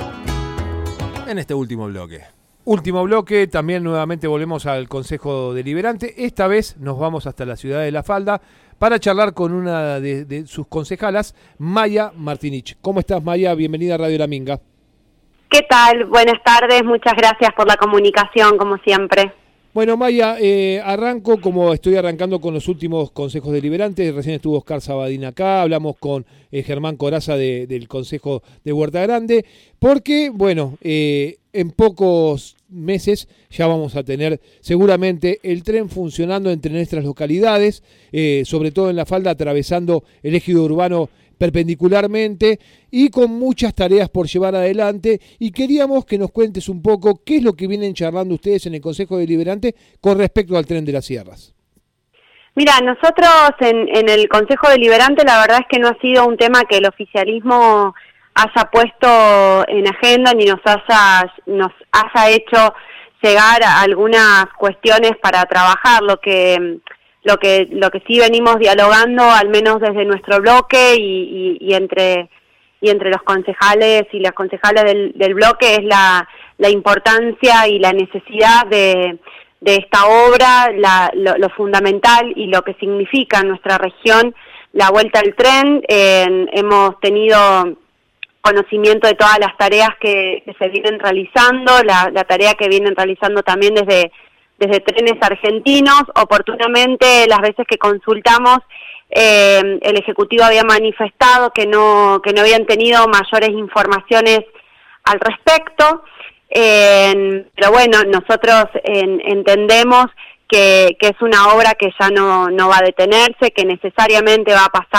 en este último bloque. Último bloque, también nuevamente volvemos al Consejo Deliberante. Esta vez nos vamos hasta la ciudad de La Falda para charlar con una de, de sus concejalas, Maya Martinich. ¿Cómo estás, Maya? Bienvenida a Radio La Minga. ¿Qué tal? Buenas tardes, muchas gracias por la comunicación, como siempre. Bueno, Maya, eh, arranco como estoy arrancando con los últimos consejos deliberantes. Recién estuvo Oscar Sabadín acá, hablamos con eh, Germán Coraza de, del Consejo de Huerta Grande, porque, bueno, eh, en pocos meses ya vamos a tener seguramente el tren funcionando entre nuestras localidades, eh, sobre todo en La Falda, atravesando el ejido urbano perpendicularmente y con muchas tareas por llevar adelante, y queríamos que nos cuentes un poco qué es lo que vienen charlando ustedes en el Consejo Deliberante con respecto al Tren de las Sierras. Mira, nosotros en, en el Consejo Deliberante la verdad es que no ha sido un tema que el oficialismo haya puesto en agenda ni nos haya, nos haya hecho llegar a algunas cuestiones para trabajar. Lo que Lo que lo que sí venimos dialogando, al menos desde nuestro bloque y, y, y entre y entre los concejales y las concejales del, del bloque, es la, la importancia y la necesidad de, de esta obra, la, lo, lo fundamental y lo que significa en nuestra región la vuelta al tren. Eh, hemos tenido conocimiento de todas las tareas que, que se vienen realizando, la, la tarea que vienen realizando también desde desde Trenes Argentinos. Oportunamente, las veces que consultamos, eh, el Ejecutivo había manifestado que no que no habían tenido mayores informaciones al respecto, eh, pero bueno, nosotros en, entendemos que, que es una obra que ya no, no va a detenerse, que necesariamente va a pasar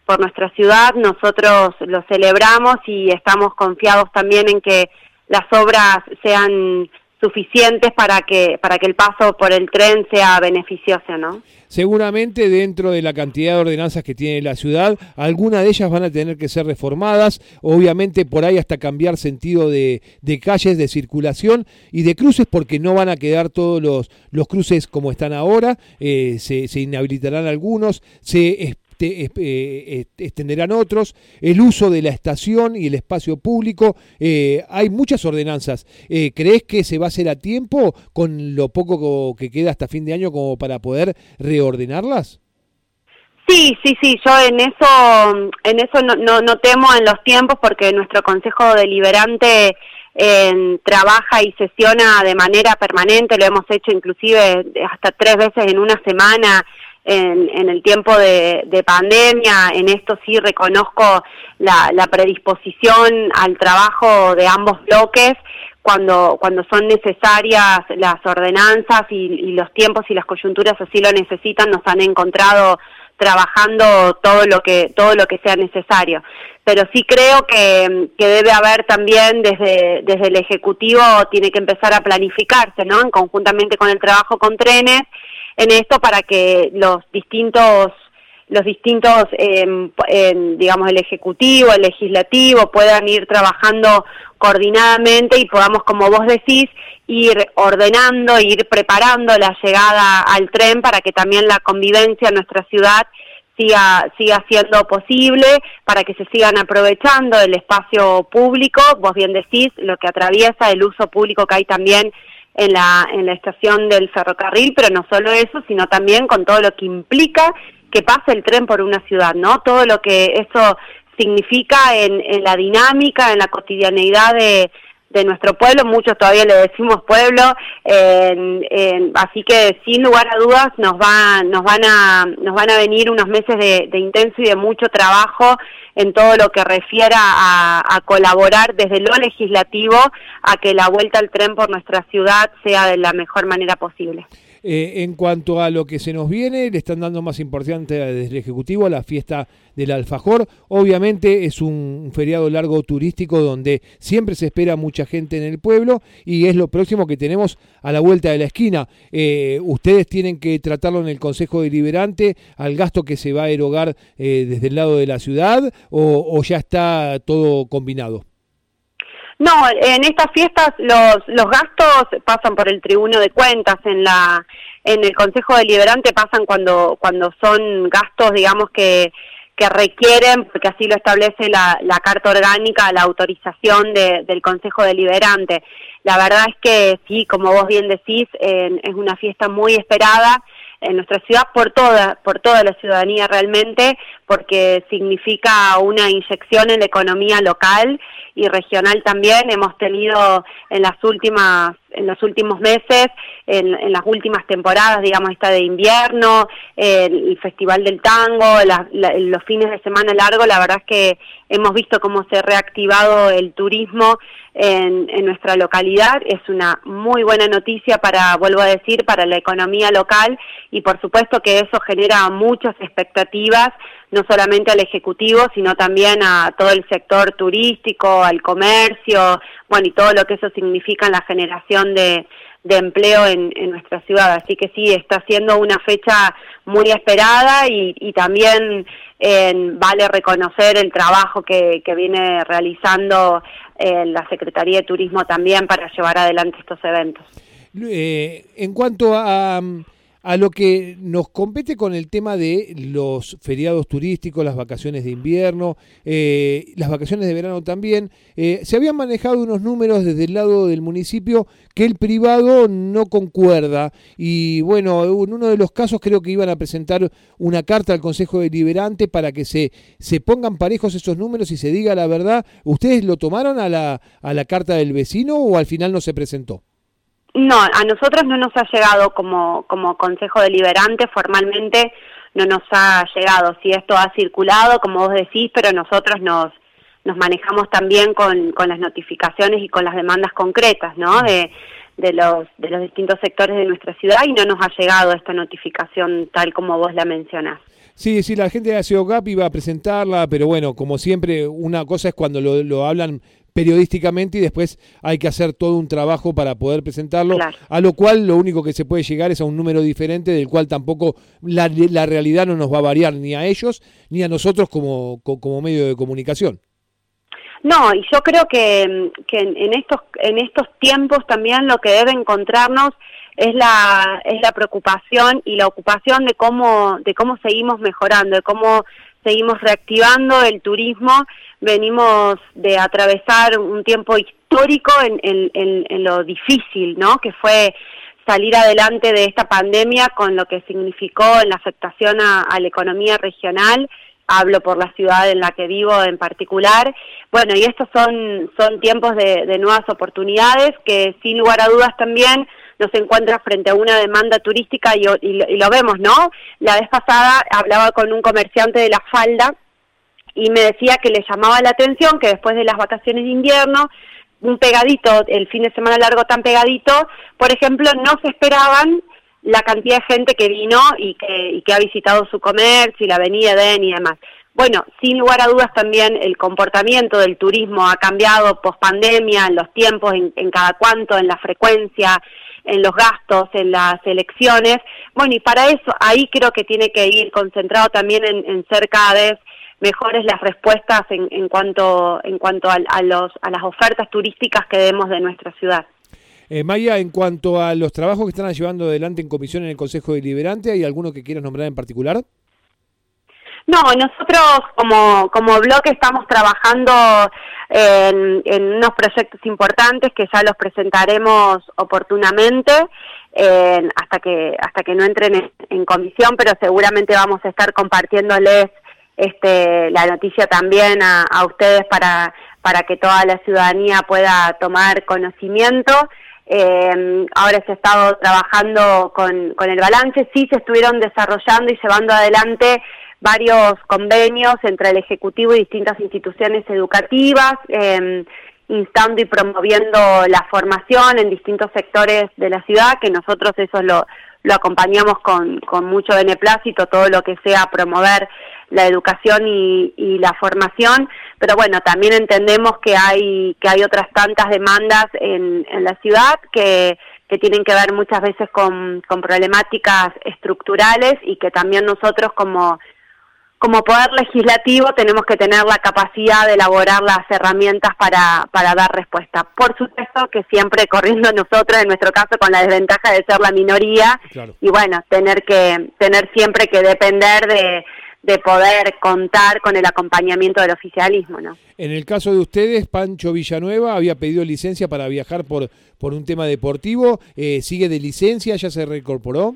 por nuestra ciudad. Nosotros lo celebramos y estamos confiados también en que las obras sean suficientes para que para que el paso por el tren sea beneficioso, ¿no? Seguramente dentro de la cantidad de ordenanzas que tiene la ciudad, algunas de ellas van a tener que ser reformadas, obviamente por ahí hasta cambiar sentido de, de calles, de circulación y de cruces, porque no van a quedar todos los, los cruces como están ahora, eh, se, se inhabilitarán algunos, se Eh, extenderán otros, el uso de la estación y el espacio público, eh, hay muchas ordenanzas. Eh, ¿crees que se va a hacer a tiempo con lo poco que queda hasta fin de año como para poder reordenarlas? Sí, sí, sí, yo en eso en eso no, no, no temo en los tiempos, porque nuestro Consejo Deliberante eh, trabaja y sesiona de manera permanente, lo hemos hecho inclusive hasta tres veces en una semana. En, en el tiempo de, de pandemia. En esto sí reconozco la, la predisposición al trabajo de ambos bloques cuando cuando son necesarias las ordenanzas y, y los tiempos y las coyunturas así lo necesitan. Nos han encontrado trabajando todo lo que todo lo que sea necesario, pero sí creo que, que debe haber también desde desde el Ejecutivo, tiene que empezar a planificarse, ¿no? En conjuntamente con el trabajo con trenes, en esto, para que los distintos los distintos eh, eh, digamos el ejecutivo, el legislativo puedan ir trabajando coordinadamente y podamos, como vos decís, ir ordenando, ir preparando la llegada al tren para que también la convivencia en nuestra ciudad siga siga siendo posible, para que se sigan aprovechando el espacio público. Vos bien decís, lo que atraviesa el uso público que hay también en la en la estación del ferrocarril, pero no solo eso, sino también con todo lo que implica que pase el tren por una ciudad, ¿no? Todo lo que eso significa en, en la dinámica, en la cotidianeidad de, de nuestro pueblo. Muchos todavía le decimos pueblo, en, en, así que sin lugar a dudas nos va nos van a nos van a venir unos meses de, de intenso y de mucho trabajo en todo lo que refiera a, a colaborar desde lo legislativo a que la vuelta al tren por nuestra ciudad sea de la mejor manera posible. Eh, en cuanto a lo que se nos viene, le están dando más importancia desde el Ejecutivo a la fiesta del Alfajor. Obviamente es un feriado largo turístico donde siempre se espera mucha gente en el pueblo y es lo próximo que tenemos a la vuelta de la esquina. Eh, ustedes tienen que tratarlo en el Consejo Deliberante al gasto que se va a erogar eh, desde el lado de la ciudad, o, o ya está todo combinado. No, en estas fiestas los los gastos pasan por el Tribuno de Cuentas. En la en el Consejo Deliberante pasan cuando cuando son gastos, digamos, que que requieren, porque así lo establece la, la Carta Orgánica, la autorización de, del Consejo Deliberante. La verdad es que sí, como vos bien decís, eh, es una fiesta muy esperada en nuestra ciudad por toda por toda la ciudadanía realmente, porque significa una inyección en la economía local y regional también. Hemos tenido en las últimas en los últimos meses, en, en las últimas temporadas, digamos, esta de invierno, el, el Festival del Tango, la, la, los fines de semana largo, la verdad es que hemos visto cómo se ha reactivado el turismo en, en nuestra localidad. Es una muy buena noticia para, vuelvo a decir, para la economía local, y por supuesto que eso genera muchas expectativas, no solamente al Ejecutivo, sino también a todo el sector turístico, al comercio, bueno, y todo lo que eso significa en la generación de, de empleo en, en nuestra ciudad. Así que sí, está siendo una fecha muy esperada y, y también eh, vale reconocer el trabajo que, que viene realizando eh, la Secretaría de Turismo también para llevar adelante estos eventos. Eh, en cuanto a... A lo que nos compete con el tema de los feriados turísticos, las vacaciones de invierno, eh, las vacaciones de verano también, eh, se habían manejado unos números desde el lado del municipio que el privado no concuerda, y bueno, en uno de los casos creo que iban a presentar una carta al Consejo Deliberante para que se, se pongan parejos esos números y se diga la verdad. ¿Ustedes lo tomaron a la, a la carta del vecino o al final no se presentó? No, a nosotros no nos ha llegado como como Consejo Deliberante, formalmente no nos ha llegado. Si esto ha circulado, como vos decís, pero nosotros nos nos manejamos también con, con las notificaciones y con las demandas concretas, ¿no? De, de los de los distintos sectores de nuestra ciudad, y no nos ha llegado esta notificación tal como vos la mencionás. Sí, sí, la gente de la CEOGAP iba a presentarla, pero bueno, como siempre, una cosa es cuando lo, lo hablan periodísticamente y después hay que hacer todo un trabajo para poder presentarlo, claro. A lo cual lo único que se puede llegar es a un número diferente del cual tampoco la, la realidad no nos va a variar ni a ellos ni a nosotros como, como medio de comunicación. No, y yo creo que, que en, en estos en estos tiempos también lo que debe encontrarnos es la es la preocupación y la ocupación de cómo de cómo seguimos mejorando, de cómo seguimos reactivando el turismo. Venimos de atravesar un tiempo histórico en, en, en, en lo difícil, ¿no? Que fue salir adelante de esta pandemia con lo que significó en la afectación a, a la economía regional. Hablo por la ciudad en la que vivo en particular. Bueno, y estos son, son tiempos de, de nuevas oportunidades que sin lugar a dudas también nos encuentra frente a una demanda turística y, y, lo, y lo vemos, ¿no? La vez pasada hablaba con un comerciante de La Falda y me decía que le llamaba la atención que después de las vacaciones de invierno, un pegadito, el fin de semana largo tan pegadito, por ejemplo, no se esperaban la cantidad de gente que vino y que, y que ha visitado su comercio y la avenida Edén y demás. Bueno, sin lugar a dudas también el comportamiento del turismo ha cambiado post-pandemia, en los tiempos, en, en cada cuánto, en la frecuencia, en los gastos, en las elecciones. Bueno, y para eso ahí creo que tiene que ir concentrado también en, en ser cada vez mejores las respuestas en, en cuanto en cuanto a, a, los, a las ofertas turísticas que demos de nuestra ciudad. Eh, Maya, en cuanto a los trabajos que están llevando adelante en comisión en el Consejo Deliberante, ¿hay alguno que quieras nombrar en particular? No, nosotros como, como bloque estamos trabajando en, en unos proyectos importantes que ya los presentaremos oportunamente eh, hasta que hasta que no entren en, en comisión, pero seguramente vamos a estar compartiéndoles este, la noticia también a, a ustedes para, para que toda la ciudadanía pueda tomar conocimiento. Eh, ahora se ha estado trabajando con, con el balance, sí se estuvieron desarrollando y llevando adelante varios convenios entre el Ejecutivo y distintas instituciones educativas, eh, instando y promoviendo la formación en distintos sectores de la ciudad, que nosotros eso lo, lo acompañamos con, con mucho beneplácito, todo lo que sea promover la educación y, y la formación, pero bueno, también entendemos que hay que hay otras tantas demandas en, en la ciudad que, que tienen que ver muchas veces con, con problemáticas estructurales y que también nosotros como como poder legislativo tenemos que tener la capacidad de elaborar las herramientas para, para dar respuesta. Por supuesto que siempre corriendo nosotros, en nuestro caso, con la desventaja de ser la minoría, claro. Y bueno, tener que tener siempre que depender de, de poder contar con el acompañamiento del oficialismo, ¿no? En el caso de ustedes, Pancho Villanueva había pedido licencia para viajar por, por un tema deportivo. Eh, ¿Sigue de licencia? ¿Ya se reincorporó?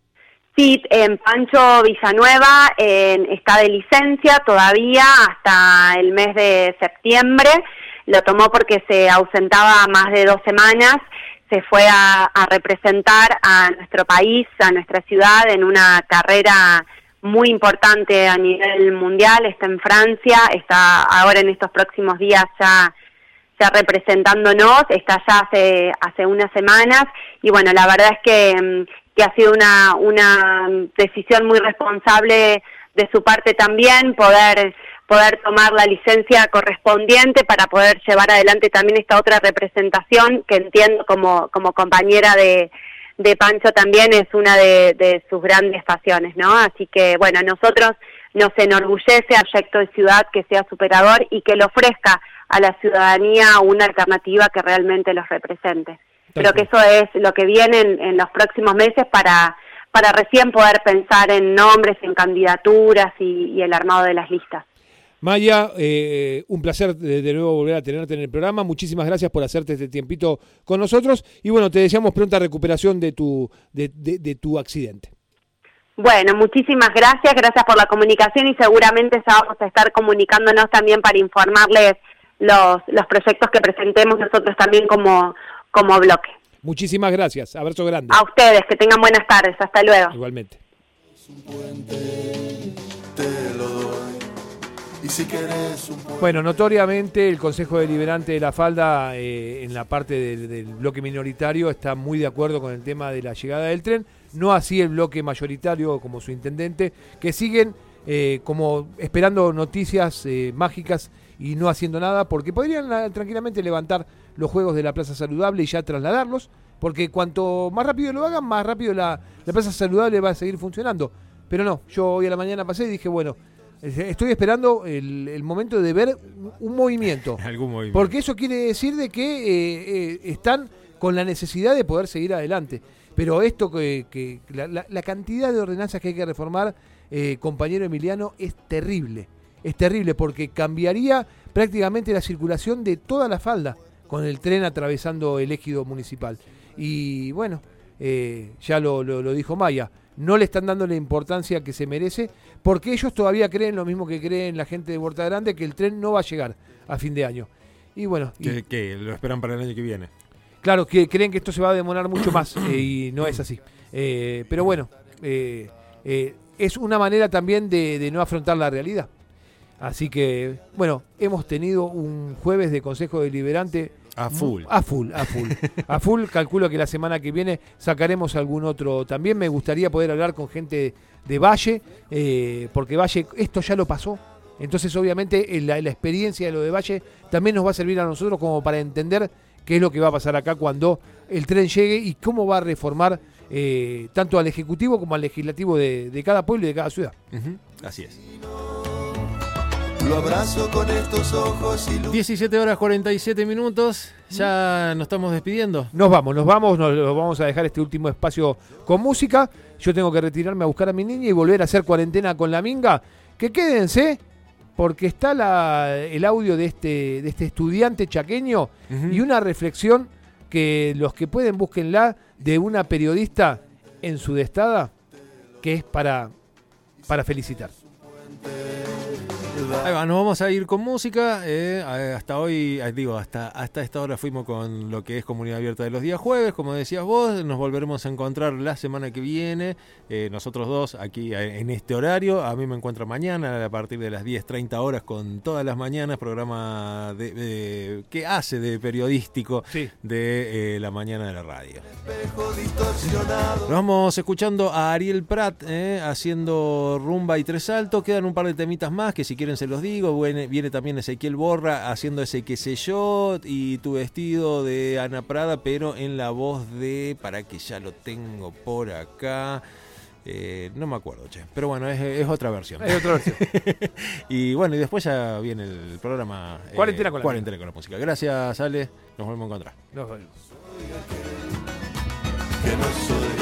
Sí, en Pancho Villanueva eh, está de licencia todavía hasta el mes de septiembre. Lo tomó porque se ausentaba más de dos semanas. Se fue a, a representar a nuestro país, a nuestra ciudad, en una carrera muy importante a nivel mundial. Está en Francia, está ahora en estos próximos días ya, ya representándonos. Está ya hace, hace unas semanas. Y bueno, la verdad es que... que ha sido una, una decisión muy responsable de su parte también, poder poder tomar la licencia correspondiente para poder llevar adelante también esta otra representación que entiendo como, como compañera de, de Pancho también es una de, de sus grandes pasiones, ¿no? Así que, bueno, a nosotros nos enorgullece el proyecto de ciudad que sea superador y que le ofrezca a la ciudadanía una alternativa que realmente los represente. Creo que eso es lo que viene en, en los próximos meses para, para recién poder pensar en nombres, en candidaturas y, y el armado de las listas. Maya, eh, un placer de, de nuevo volver a tenerte en el programa. Muchísimas gracias por hacerte este tiempito con nosotros y bueno, te deseamos pronta recuperación de tu, de, de, de tu accidente. Bueno, muchísimas gracias, gracias por la comunicación y seguramente ya vamos a estar comunicándonos también para informarles los, los proyectos que presentemos nosotros también como como bloque. Muchísimas gracias, abrazo grande. A ustedes, que tengan buenas tardes, hasta luego. Igualmente. Bueno, notoriamente el Consejo Deliberante de La Falda, eh, en la parte del, del bloque minoritario, está muy de acuerdo con el tema de la llegada del tren. no así el bloque mayoritario como su intendente, que siguen eh, como esperando noticias eh, mágicas y no haciendo nada, porque podrían la, tranquilamente levantar los juegos de la Plaza Saludable y ya trasladarlos, porque cuanto más rápido lo hagan, más rápido la, la Plaza Saludable va a seguir funcionando. Pero no, yo hoy a la mañana pasé y dije, bueno, estoy esperando el, el momento de ver un movimiento. Algún movimiento. Porque eso quiere decir de que eh, eh, están con la necesidad de poder seguir adelante. Pero esto que, que la, la, la cantidad de ordenanzas que hay que reformar, eh, compañero Emiliano, es terrible. Es terrible porque cambiaría prácticamente la circulación de toda la falda con el tren atravesando el ejido municipal. Y bueno, eh, ya lo, lo, lo dijo Maya, no le están dando la importancia que se merece porque ellos todavía creen lo mismo que creen la gente de Huerta Grande, que el tren no va a llegar a fin de año. Y bueno, ¿Qué, y, qué, lo esperan para el año que viene? Claro, que creen que esto se va a demorar mucho más eh, y no es así. Eh, pero bueno, eh, eh, es una manera también de, de no afrontar la realidad. Así que, bueno, hemos tenido un jueves de Consejo Deliberante a full. A full, a full. A full, calculo que la semana que viene sacaremos algún otro. También me gustaría poder hablar con gente de Valle, eh, porque Valle, esto ya lo pasó. Entonces, obviamente, la, la experiencia de lo de Valle también nos va a servir a nosotros como para entender qué es lo que va a pasar acá cuando el tren llegue y cómo va a reformar eh, tanto al Ejecutivo como al Legislativo de, de cada pueblo y de cada ciudad. Uh-huh. Así es. Lo abrazo con estos ojos y luz. diecisiete horas cuarenta y siete minutos. Ya nos estamos despidiendo. Nos vamos, nos vamos, nos, nos vamos a dejar este último espacio con música. Yo tengo que retirarme a buscar a mi niña y volver a hacer cuarentena con la minga. Que quédense, porque está la, el audio de este, de este estudiante chaqueño uh-huh. y una reflexión que los que pueden búsquenla de una periodista en Sudestada, que es para, para felicitar. Ahí va, nos vamos a ir con música. Eh, hasta hoy, digo, hasta, hasta esta hora fuimos con lo que es Comunidad Abierta de los días jueves, como decías vos. Nos volveremos a encontrar la semana que viene, eh, nosotros dos aquí en este horario. A mí me encuentro mañana a partir de las diez treinta horas con Todas las Mañanas, programa de, de, que hace de periodístico sí. de eh, la mañana de la radio. Nos vamos escuchando a Ariel Prat eh, haciendo Rumba y Tres Saltos. Quedan un par de temitas más que si quieren se los digo. Viene, viene también Ezequiel Borra haciendo ese qué sé yo y Tu Vestido de Ana Prada, pero en la voz de, para que ya lo tengo por acá, eh, no me acuerdo, che, pero bueno, es, es otra versión. Es otra versión. Y bueno, y después ya viene el programa eh, Cuarentena, con, la Cuarentena con la música. Gracias, Ale, nos volvemos a encontrar. Nos vemos. Que no soy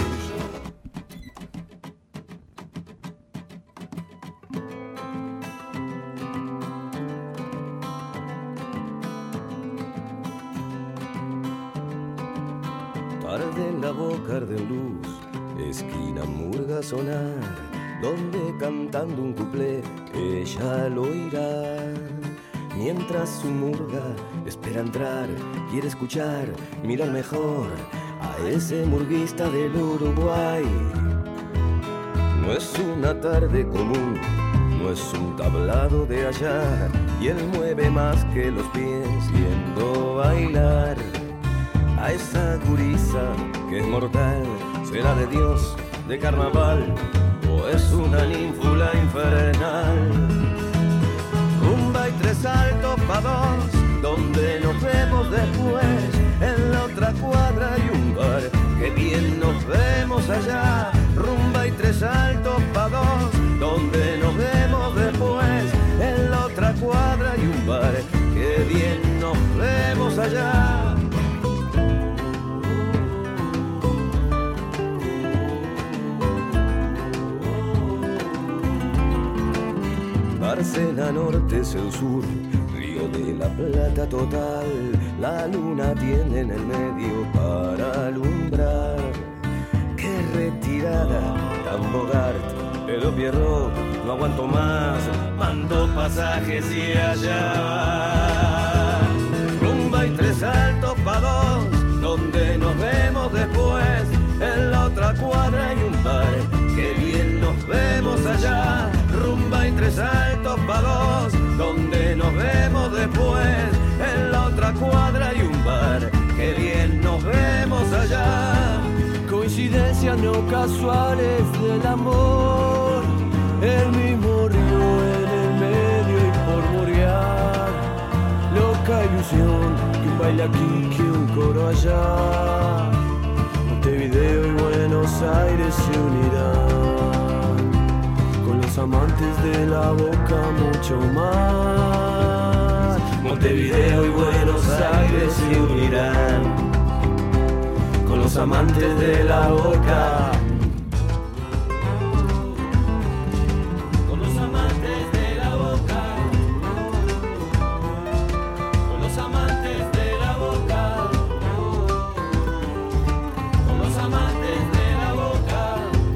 Tarde en la boca de luz, esquina murga sonar, donde cantando un cuplé ella lo oirá. Mientras su murga espera entrar, quiere escuchar, mirar mejor a ese murguista del Uruguay. No es una tarde común, no es un tablado de allá, y él mueve más que los pies yendo bailar. A esa gurisa que es mortal, será de Dios, de carnaval, o es una ninfula infernal. Rumba y tres saltos pa' dos, donde nos vemos después, en la otra cuadra hay un bar, que bien nos vemos allá. Rumba y tres saltos pa' dos, donde nos vemos después, en la otra cuadra hay un bar, que bien nos vemos allá. Barcena Norte es el sur, Río de la Plata total, la luna tiene en el medio para alumbrar. Qué retirada, tan Bogart, pero Pierrot, no aguanto más, mando pasajes y allá va. Rumba y tres saltos pa' dos, donde nos vemos después, en la otra cuadra hay un bar, que bien nos vemos allá. Rumba y tres saltos pa' dos, donde nos vemos después, en la otra cuadra hay un bar, que bien nos vemos allá. Coincidencia no casuales del amor, el mismo río en el medio y por morear, loca ilusión que un baile aquí, que un coro allá, Montevideo y Buenos Aires se unirán, con los amantes de la boca mucho más. Montevideo y Buenos Aires se unirán, con los amantes de la boca. Con los amantes de la boca. Con los amantes de la boca. Con los amantes de la boca.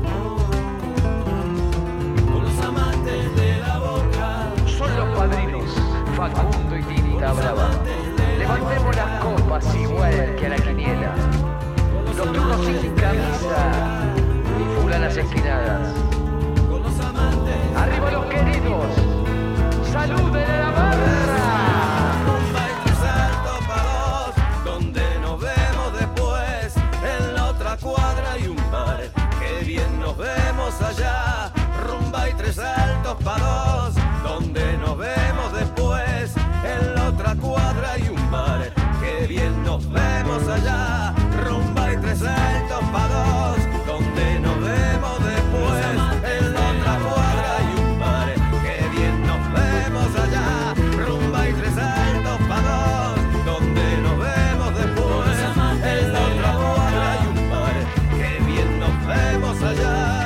Con los amantes de la boca. Son los padrinos Facundo y Tinta Brava. Levantemos las copas igual que a la quiniela. Nocturnos sin camisa y fulanas esquinadas. Arriba los queridos, saluden a la barra. Rumba y tres saltos pa' dos, donde nos vemos después. En la otra cuadra hay un bar, que bien nos vemos allá. Rumba y tres saltos pa' dos, donde nos vemos después. En la otra cuadra hay un bar, que bien nos vemos allá. Rumba y tres saltos pa' dos, donde nos vemos después. En la otra cuadra hay un bar, que bien nos vemos allá. Rumba y tres saltos pa' dos, donde nos vemos después. En la otra cuadra hay un bar, que bien nos vemos allá.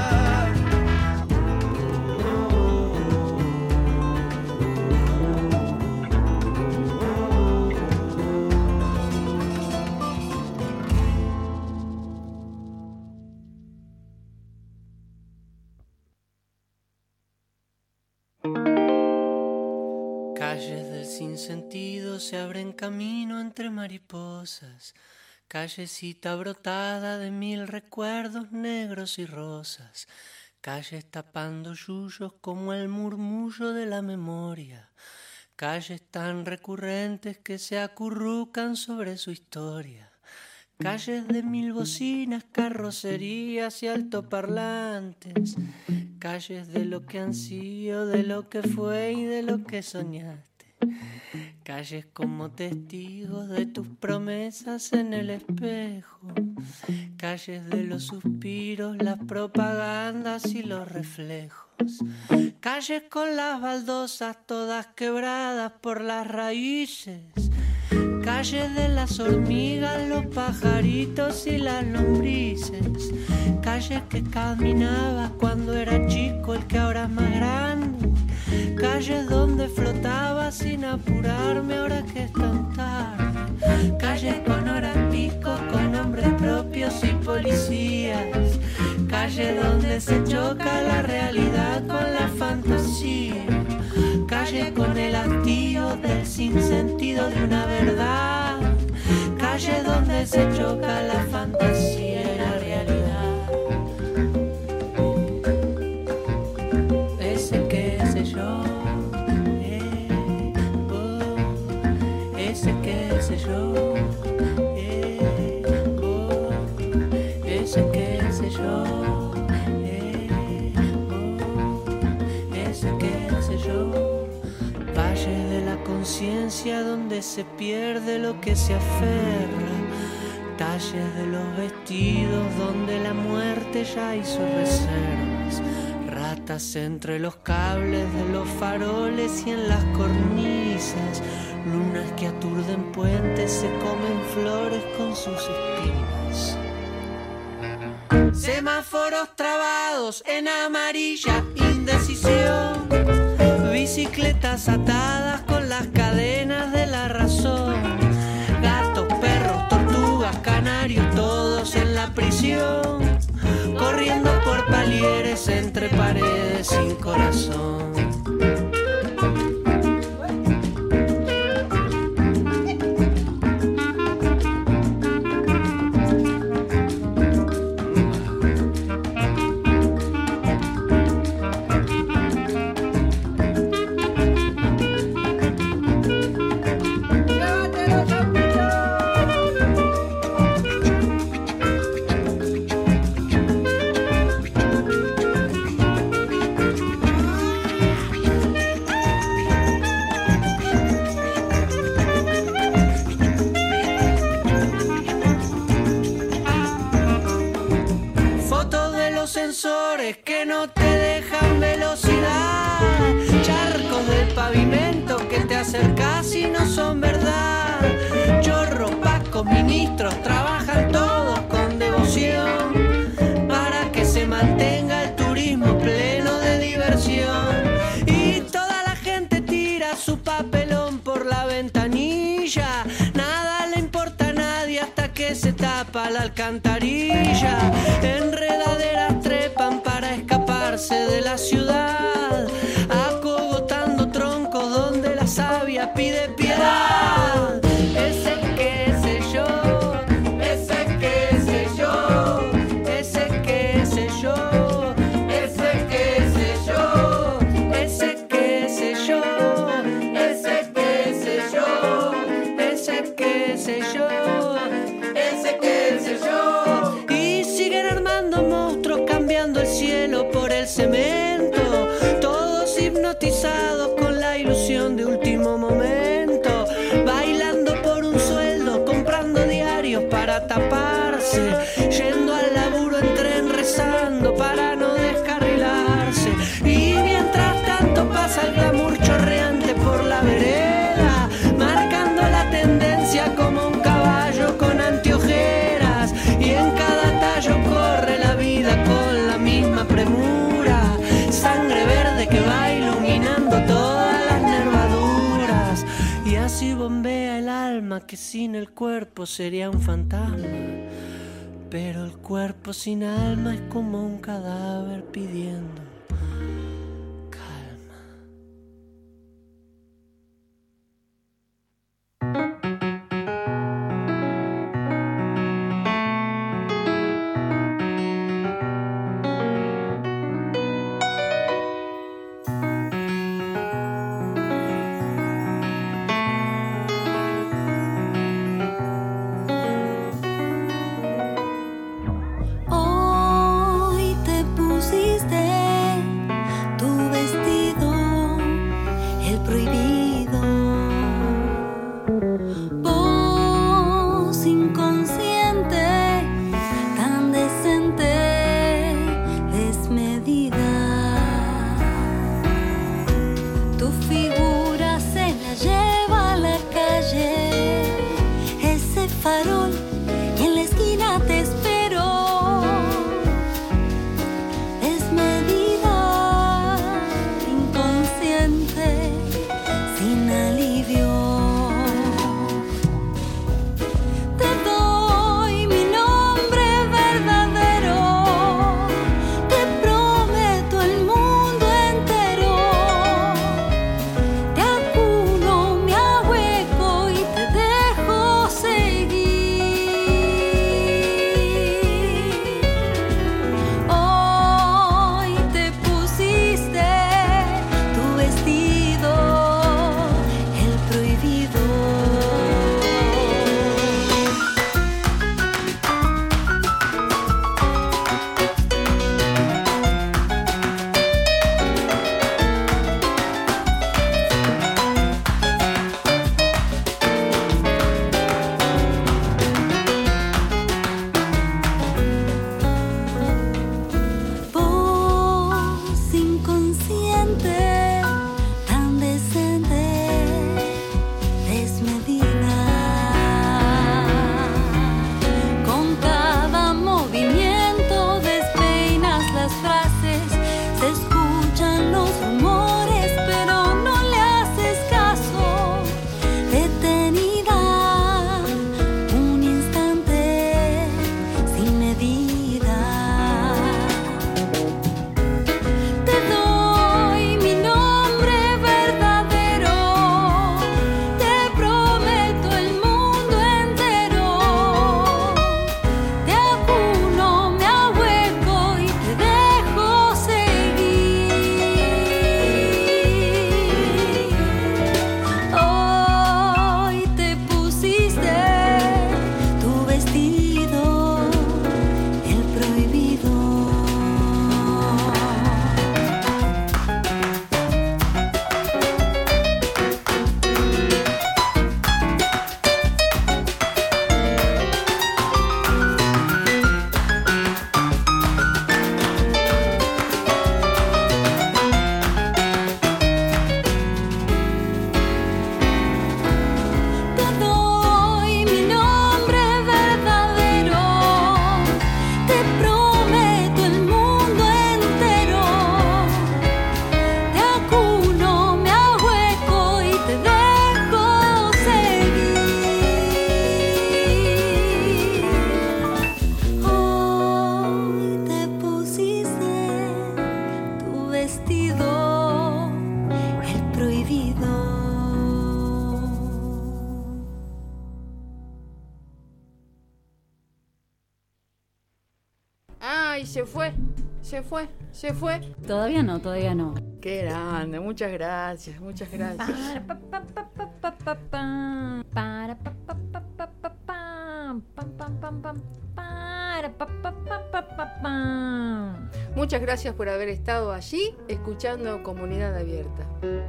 Calles del sinsentido se abren camino entre mariposas, callecita brotada de mil recuerdos negros y rosas, calles tapando yuyos como el murmullo de la memoria, calles tan recurrentes que se acurrucan sobre su historia, calles de mil bocinas, carrocerías y altoparlantes, calles de lo que han sido, de lo que fue y de lo que soñaste, calles como testigos de tus promesas en el espejo, calles de los suspiros, las propagandas y los reflejos, calles con las baldosas todas quebradas por las raíces, calles de las hormigas, los pajaritos y las lombrices, calles que caminaba cuando era chico el que ahora es más grande, calles donde flotaba sin apurarme ahora que es tan tarde, calles con horas pico, con nombres propios y policías, calles donde se choca la realidad con la fantasía, calles con el hastío del sinsentido de una verdad, calles donde se choca la fantasía y la realidad. Ese que sé yo, eh, oh, ese que sé yo, eh, oh, ese que sé yo, eh, oh, ese que sé yo. Valle de la conciencia donde se pierde lo que se aferra, talles de los vestidos donde la muerte ya hizo reservas, ratas entre los cables de los faroles y en las cornisas, lunas que aturden puentes, se comen flores con sus espinas. Semáforos trabados en amarilla, indecisión, bicicletas atadas con las cadenas de la razón, gatos, perros, tortugas, canarios, todos en la prisión, corriendo por palieres entre paredes sin corazón. pavimento que te acercás y no son verdad. Chorros, pacos, ministros, trabajan todos con devoción para que se mantenga el turismo pleno de diversión. Y toda la gente tira su papelón por la ventanilla. Nada le importa a nadie hasta que se tapa la alcantarilla. Enredaderas trepan para escaparse de la ciudad, acogotando troncos donde la savia pide piedad. Ese qué sé yo, ese qué sé yo, ese qué sé yo, ese qué sé yo, ese qué sé yo, ese qué sé yo, ese qué sé yo, ese qué sé yo. Y siguen armando monstruos, cambiando el cielo por el cemento, todos hipnotizados con la ilusión de último momento, bailando por un sueldo, comprando diarios para taparse, yendo al laburo en tren rezando para no descarrilarse. Y mientras tanto pasa el glamour chorreante por la vereda, marcando la tendencia como un caballo con anteojeras, y en cada tallo corre la vida con la misma premura, sangre verde que va iluminando todas las nervaduras. Y así bombea el alma que sin el cuerpo sería un fantasma, pero el cuerpo sin alma es como un cadáver pidiendo calma. Hoy te pusiste tu vestido, el prohibido. Vos inconsciente, tan decente, desmedida. Tu figura se la lleva a la calle, ese farol y en la esquina te espero. Desmedida, inconsciente, sin alivio. Te doy mi nombre verdadero, te prometo el mundo entero. se fue, se fue, se fue. Todavía no, todavía no. Qué grande, muchas gracias, muchas gracias. Para pa pa pa pa pa pa pam. Para pa pa pa pa pa pam. Pam pam pam pam. Para pa pa pa pa pa pam. Muchas gracias por haber estado allí escuchando Comunidad Abierta.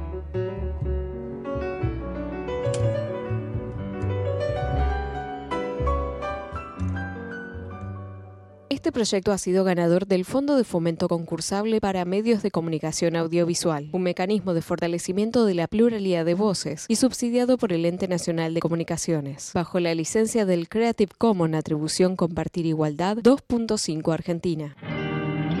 Este proyecto ha sido ganador del Fondo de Fomento Concursable para Medios de Comunicación Audiovisual, un mecanismo de fortalecimiento de la pluralidad de voces y subsidiado por el Ente Nacional de Comunicaciones, bajo la licencia del Creative Commons Atribución Compartir Igualdad dos punto cinco Argentina.